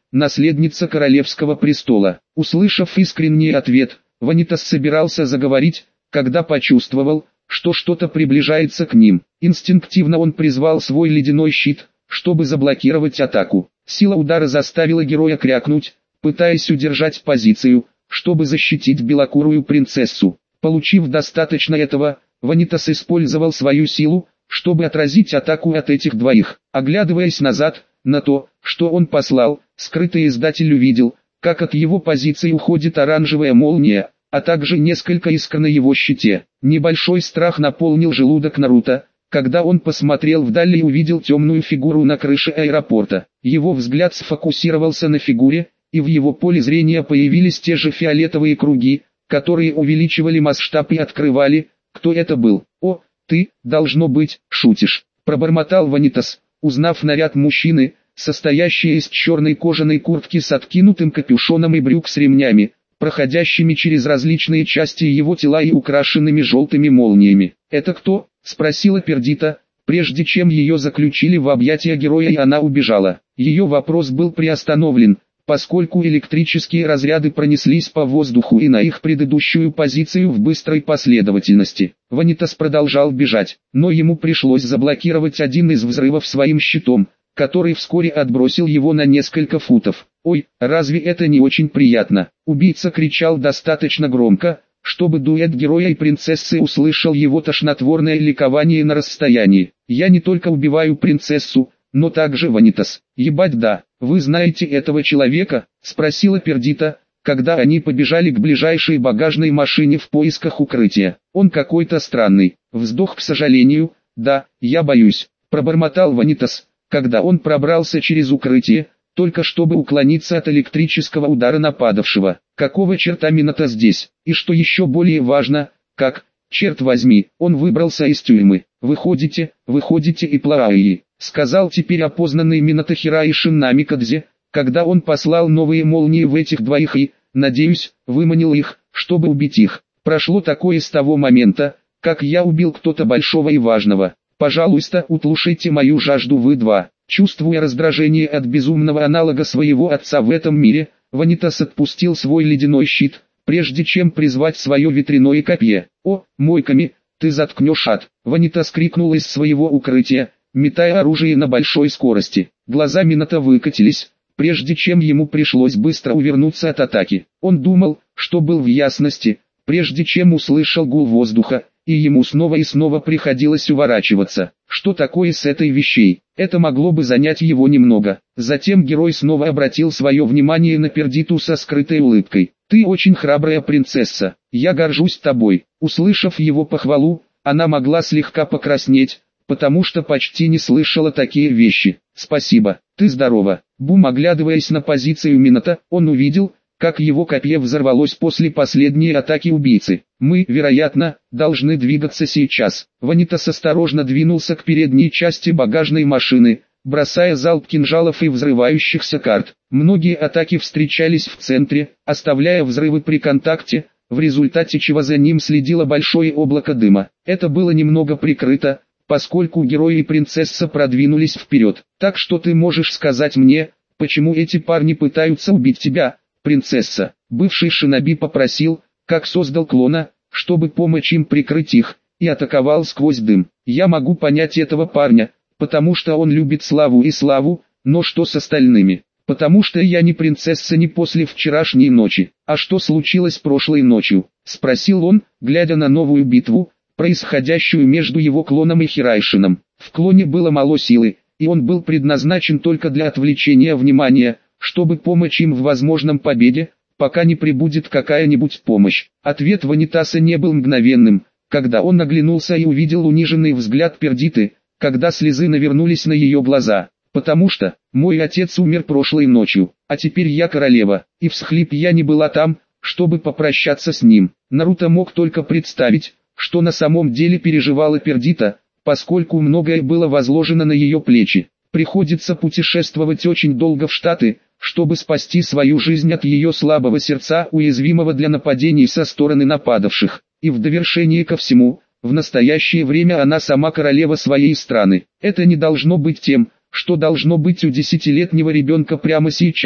наследница королевского престола. Услышав искренний ответ, Ванитас собирался заговорить, когда почувствовал, что что-то приближается к ним. Инстинктивно он призвал свой ледяной щит, чтобы заблокировать атаку. Сила удара заставила героя крякнуть, пытаясь удержать позицию, чтобы защитить белокурую принцессу. Получив достаточно этого, Ванитас использовал свою силу, чтобы отразить атаку от этих двоих. Оглядываясь назад, на то, что он послал, скрытый издатель увидел, как от его позиции уходит оранжевая молния, а также несколько искр на его щите. Небольшой страх наполнил желудок Наруто, когда он посмотрел вдаль и увидел темную фигуру на крыше аэропорта. Его взгляд сфокусировался на фигуре, и в его поле зрения появились те же фиолетовые круги, которые увеличивали масштаб и открывали, кто это был. «О, ты, должно быть, шутишь», — пробормотал Ванитас, узнав наряд мужчины, состоящий из черной кожаной куртки с откинутым капюшоном и брюк с ремнями, проходящими через различные части его тела и украшенными желтыми молниями. «Это кто?» — спросила Пердита, прежде чем ее заключили в объятия героя и она убежала. Ее вопрос был приостановлен, поскольку электрические разряды пронеслись по воздуху и на их предыдущую позицию в быстрой последовательности. Ванитас продолжал бежать, но ему пришлось заблокировать один из взрывов своим щитом, который вскоре отбросил его на несколько футов. «Ой, разве это не очень приятно?» Убийца кричал достаточно громко, чтобы дуэт героя и принцессы услышал его тошнотворное ликование на расстоянии. «Я не только убиваю принцессу, но также Ванитас». «Ебать да, вы знаете этого человека?» — спросила Пердита, когда они побежали к ближайшей багажной машине в поисках укрытия. «Он какой-то странный». Вздох к сожалению. «Да, я боюсь», — пробормотал Ванитас, когда он пробрался через укрытие, только чтобы уклониться от электрического удара нападавшего. Какого черта Минато здесь? И что еще более важно, как, черт возьми, он выбрался из тюрьмы? «Выходите, выходите и плаваи», — сказал теперь опознанный Минато Хираишин Намикадзе, когда он послал новые молнии в этих двоих и, надеюсь, выманил их, чтобы убить их. «Прошло такое с того момента, как я убил кто-то большого и важного. Пожалуйста, утушите мою жажду вы два». Чувствуя раздражение от безумного аналога своего отца в этом мире, Ванитас отпустил свой ледяной щит, прежде чем призвать свое ветряное копье. «О, Мойками, ты заткнешь ад!» Ванитас крикнул из своего укрытия, метая оружие на большой скорости. Глаза Минато выкатились, прежде чем ему пришлось быстро увернуться от атаки. Он думал, что был в ясности, прежде чем услышал гул воздуха, и ему снова и снова приходилось уворачиваться. Что такое с этой вещей? Это могло бы занять его немного. Затем герой снова обратил свое внимание на Пердиту со скрытой улыбкой. «Ты очень храбрая принцесса, я горжусь тобой». Услышав его похвалу, она могла слегка покраснеть, потому что почти не слышала такие вещи. «Спасибо, ты здорова». Бум, оглядываясь на позицию Минато, он увидел, как его копье взорвалось после последней атаки убийцы. «Мы, вероятно, должны двигаться сейчас». Ванитас осторожно двинулся к передней части багажной машины, бросая залп кинжалов и взрывающихся карт. Многие атаки встречались в центре, оставляя взрывы при контакте, в результате чего за ним следило большое облако дыма. Это было немного прикрыто, поскольку герой и принцесса продвинулись вперед. «Так что ты можешь сказать мне, почему эти парни пытаются убить тебя, принцесса?» Бывший шиноби попросил, как создал клона, чтобы помочь им прикрыть их, и атаковал сквозь дым. «Я могу понять этого парня, потому что он любит славу и славу, но что с остальными? Потому что я не принцесса не после вчерашней ночи». «А что случилось прошлой ночью?» — спросил он, глядя на новую битву, происходящую между его клоном и Хираишином. В клоне было мало силы, и он был предназначен только для отвлечения внимания, чтобы помочь им в возможном победе, пока не прибудет какая-нибудь помощь. Ответ Ванитаса не был мгновенным, когда он оглянулся и увидел униженный взгляд Пердиты, когда слезы навернулись на ее глаза. «Потому что, мой отец умер прошлой ночью, а теперь я королева, и всхлип я не была там, чтобы попрощаться с ним». Наруто мог только представить, что на самом деле переживала Пердита, поскольку многое было возложено на ее плечи. Приходится путешествовать очень долго в Штаты, чтобы спасти свою жизнь от ее слабого сердца, уязвимого для нападений со стороны нападавших. И в довершение ко всему, в настоящее время она сама королева своей страны. Это не должно быть тем, что должно быть у десятилетнего ребенка прямо сейчас,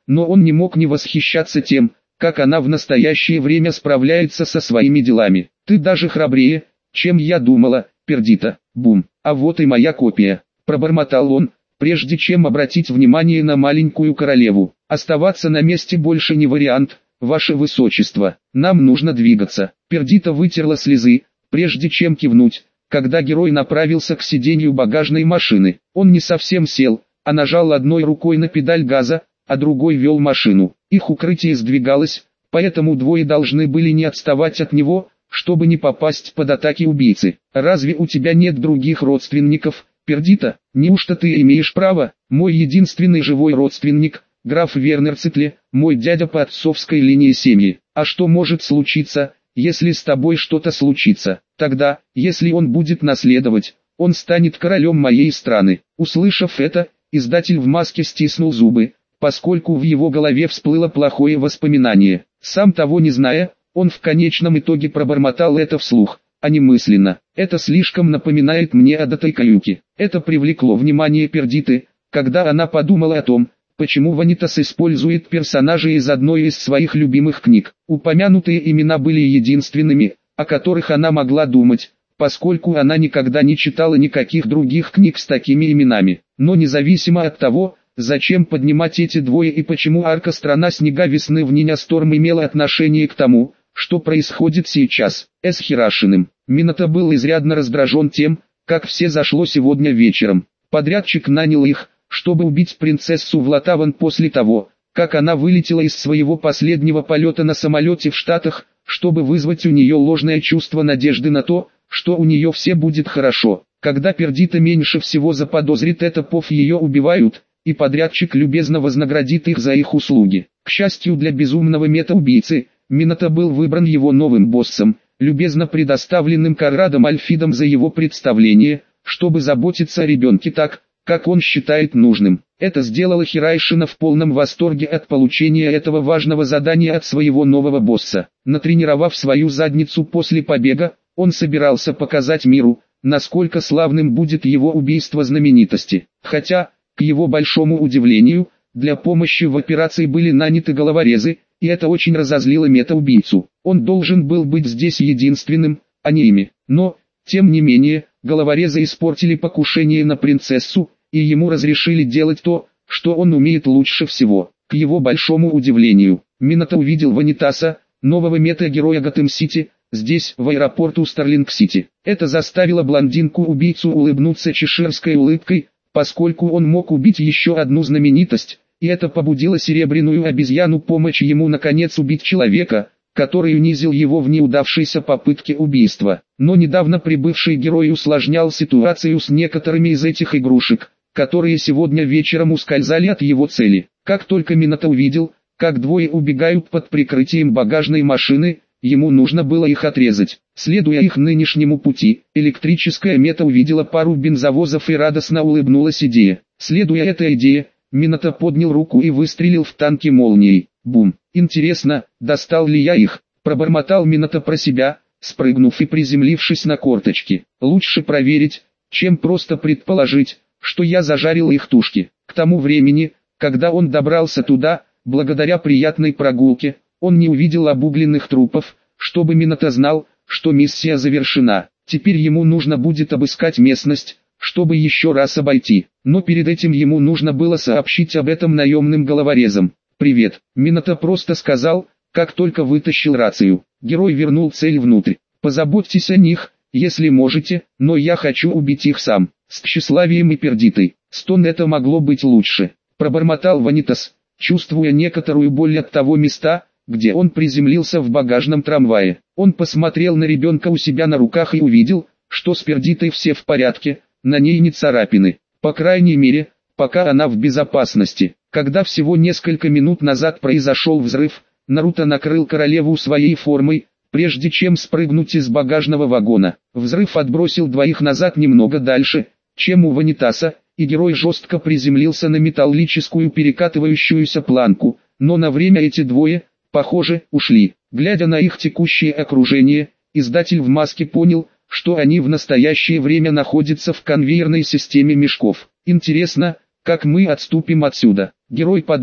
но он не мог не восхищаться тем, как она в настоящее время справляется со своими делами. «Ты даже храбрее, чем я думала, Пердита». «Бум, а вот и моя копия», – пробормотал он, прежде чем обратить внимание на маленькую королеву. «Оставаться на месте больше не вариант, ваше высочество, нам нужно двигаться». Пердита вытерла слезы, прежде чем кивнуть, когда герой направился к сиденью багажной машины. Он не совсем сел, а нажал одной рукой на педаль газа, а другой вел машину. Их укрытие сдвигалось, поэтому двое должны были не отставать от него, чтобы не попасть под атаки убийцы. «Разве у тебя нет других родственников, Пердита? Неужто ты имеешь право? Мой единственный живой родственник, граф Вернер Цитли, мой дядя по отцовской линии семьи. А что может случиться, если с тобой что-то случится? Тогда, если он будет наследовать, он станет королем моей страны». Услышав это, издатель в маске стиснул зубы, поскольку в его голове всплыло плохое воспоминание. Сам того не зная, он в конечном итоге пробормотал это вслух, а не мысленно. «Это слишком напоминает мне о Датайкаюке». Это привлекло внимание Пердиты, когда она подумала о том, почему Ванитас использует персонажей из одной из своих любимых книг. Упомянутые имена были единственными, о которых она могла думать, поскольку она никогда не читала никаких других книг с такими именами. Но независимо от того, зачем поднимать эти двое и почему арка «Страна снега весны» в Нинясторм имела отношение к тому, что происходит сейчас, с Хирашиным. Минато был изрядно раздражен тем, как все зашло сегодня вечером. Подрядчик нанял их, чтобы убить принцессу Влатаван после того, как она вылетела из своего последнего полета на самолете в Штатах, чтобы вызвать у нее ложное чувство надежды на то, что у нее все будет хорошо. Когда Пердита меньше всего заподозрит это, пов ее убивают, и подрядчик любезно вознаградит их за их услуги. К счастью для безумного мета-убийцы, Минато был выбран его новым боссом, любезно предоставленным Каррадом Альфидом за его представление, чтобы заботиться о ребенке так, как он считает нужным. Это сделало Хирайшина в полном восторге от получения этого важного задания от своего нового босса. Натренировав свою задницу после побега, он собирался показать миру, насколько славным будет его убийство знаменитости. Хотя, к его большому удивлению, для помощи в операции были наняты головорезы, и это очень разозлило мета-убийцу. Он должен был быть здесь единственным, а не ими. Но, тем не менее, головорезы испортили покушение на принцессу, и ему разрешили делать то, что он умеет лучше всего. К его большому удивлению, Минато увидел Ванитаса, нового мета-героя Готэм-Сити, здесь, в аэропорту Старлинг-Сити. Это заставило блондинку-убийцу улыбнуться чеширской улыбкой, поскольку он мог убить еще одну знаменитость, и это побудило серебряную обезьяну помочь ему наконец убить человека, который унизил его в неудавшейся попытке убийства. Но недавно прибывший герой усложнял ситуацию с некоторыми из этих игрушек, которые сегодня вечером ускользали от его цели. Как только Минато увидел, как двое убегают под прикрытием багажной машины, ему нужно было их отрезать. Следуя их нынешнему пути, электрическая мета увидела пару бензовозов и радостно улыбнулась идее. Следуя этой идее, Минато поднял руку и выстрелил в танки молнией. Бум! «Интересно, достал ли я их?» – пробормотал Минато про себя, спрыгнув и приземлившись на корточки. «Лучше проверить, чем просто предположить, что я зажарил их тушки». К тому времени, когда он добрался туда, благодаря приятной прогулке, он не увидел обугленных трупов, чтобы Минато знал, что миссия завершена. Теперь ему нужно будет обыскать местность, чтобы еще раз обойти. Но перед этим ему нужно было сообщить об этом наемным головорезам. «Привет», Минато просто сказал, как только вытащил рацию. Герой вернул цель внутрь. «Позаботьтесь о них, если можете, но я хочу убить их сам». С тщеславием и Пердитой. «Стон, это могло быть лучше», пробормотал Ванитас, чувствуя некоторую боль от того места, где он приземлился в багажном трамвае. Он посмотрел на ребенка у себя на руках и увидел, что с Пердитой все в порядке, на ней не царапины. По крайней мере, пока она в безопасности. Когда всего несколько минут назад произошел взрыв, Наруто накрыл королеву своей формой, прежде чем спрыгнуть из багажного вагона. Взрыв отбросил двоих назад немного дальше, чем у Ванитаса, и герой жестко приземлился на металлическую перекатывающуюся планку, но на время эти двое, похоже, ушли. Глядя на их текущее окружение, издатель в маске понял, что они в настоящее время находятся в конвейерной системе мешков. «Интересно, как мы отступим отсюда?» Герой подумал,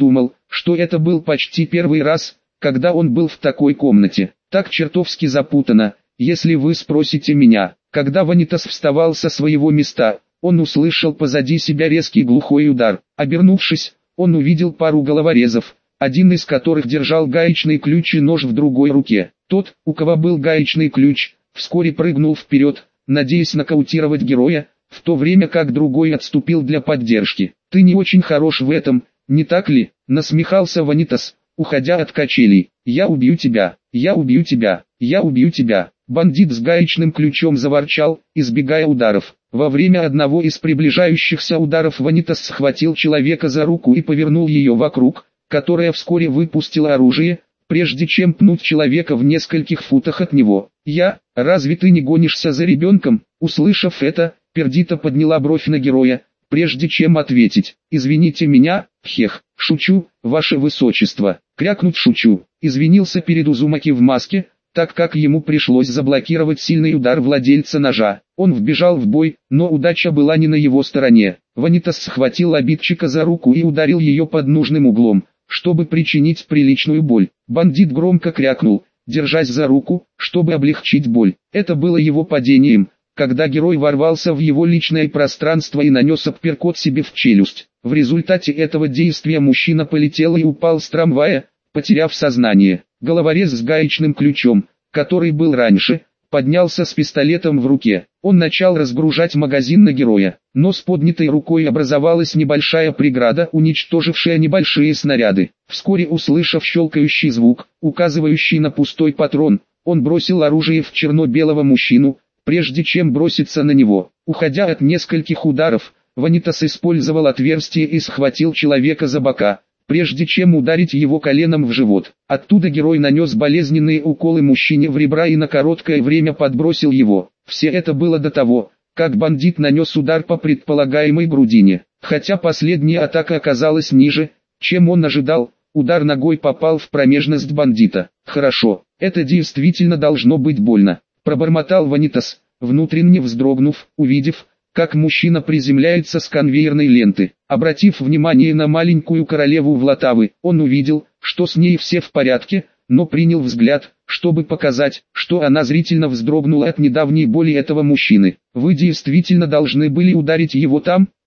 что это был почти первый раз, когда он был в такой комнате. Так чертовски запутано, если вы спросите меня. Когда Ванитас вставал со своего места, он услышал позади себя резкий глухой удар. Обернувшись, он увидел пару головорезов, один из которых держал гаечный ключ и нож в другой руке. Тот, у кого был гаечный ключ, вскоре прыгнул вперед, надеясь нокаутировать героя, в то время как другой отступил для поддержки. «Ты не очень хорош в этом, не так ли?» — насмехался Ванитас, уходя от качелей. «Я убью тебя, я убью тебя, я убью тебя». Бандит с гаечным ключом заворчал, избегая ударов. Во время одного из приближающихся ударов Ванитас схватил человека за руку и повернул ее вокруг, которая вскоре выпустила оружие, прежде чем пнуть человека в нескольких футах от него. «Я, разве ты не гонишься за ребенком?» Услышав это, Пердита подняла бровь на героя, прежде чем ответить. «Извините меня, хех, шучу, ваше высочество». Крякнув «шучу», извинился перед Узумаки в маске, так как ему пришлось заблокировать сильный удар владельца ножа. Он вбежал в бой, но удача была не на его стороне. Ванитас схватил обидчика за руку и ударил ее под нужным углом, чтобы причинить приличную боль. Бандит громко крякнул, держась за руку, чтобы облегчить боль. Это было его падением, когда герой ворвался в его личное пространство и нанес апперкот себе в челюсть. В результате этого действия мужчина полетел и упал с трамвая, потеряв сознание. Головорез с гаечным ключом, который был раньше, поднялся с пистолетом в руке. Он начал разгружать магазин на героя, но с поднятой рукой образовалась небольшая преграда, уничтожившая небольшие снаряды. Вскоре, услышав щелкающий звук, указывающий на пустой патрон, он бросил оружие в черно-белого мужчину, прежде чем броситься на него. Уходя от нескольких ударов, Ванитас использовал отверстие и схватил человека за бока, прежде чем ударить его коленом в живот. Оттуда герой нанес болезненные уколы мужчине в ребра и на короткое время подбросил его. Все это было до того, как бандит нанес удар по предполагаемой грудине. Хотя последняя атака оказалась ниже, чем он ожидал, удар ногой попал в промежность бандита. «Хорошо, это действительно должно быть больно», — пробормотал Ванитас, внутренне вздрогнув, увидев, как мужчина приземляется с конвейерной ленты. Обратив внимание на маленькую королеву Влатавы, он увидел, что с ней все в порядке, но принял взгляд, чтобы показать, что она зрительно вздрогнула от недавней боли этого мужчины. «Вы действительно должны были ударить его там?»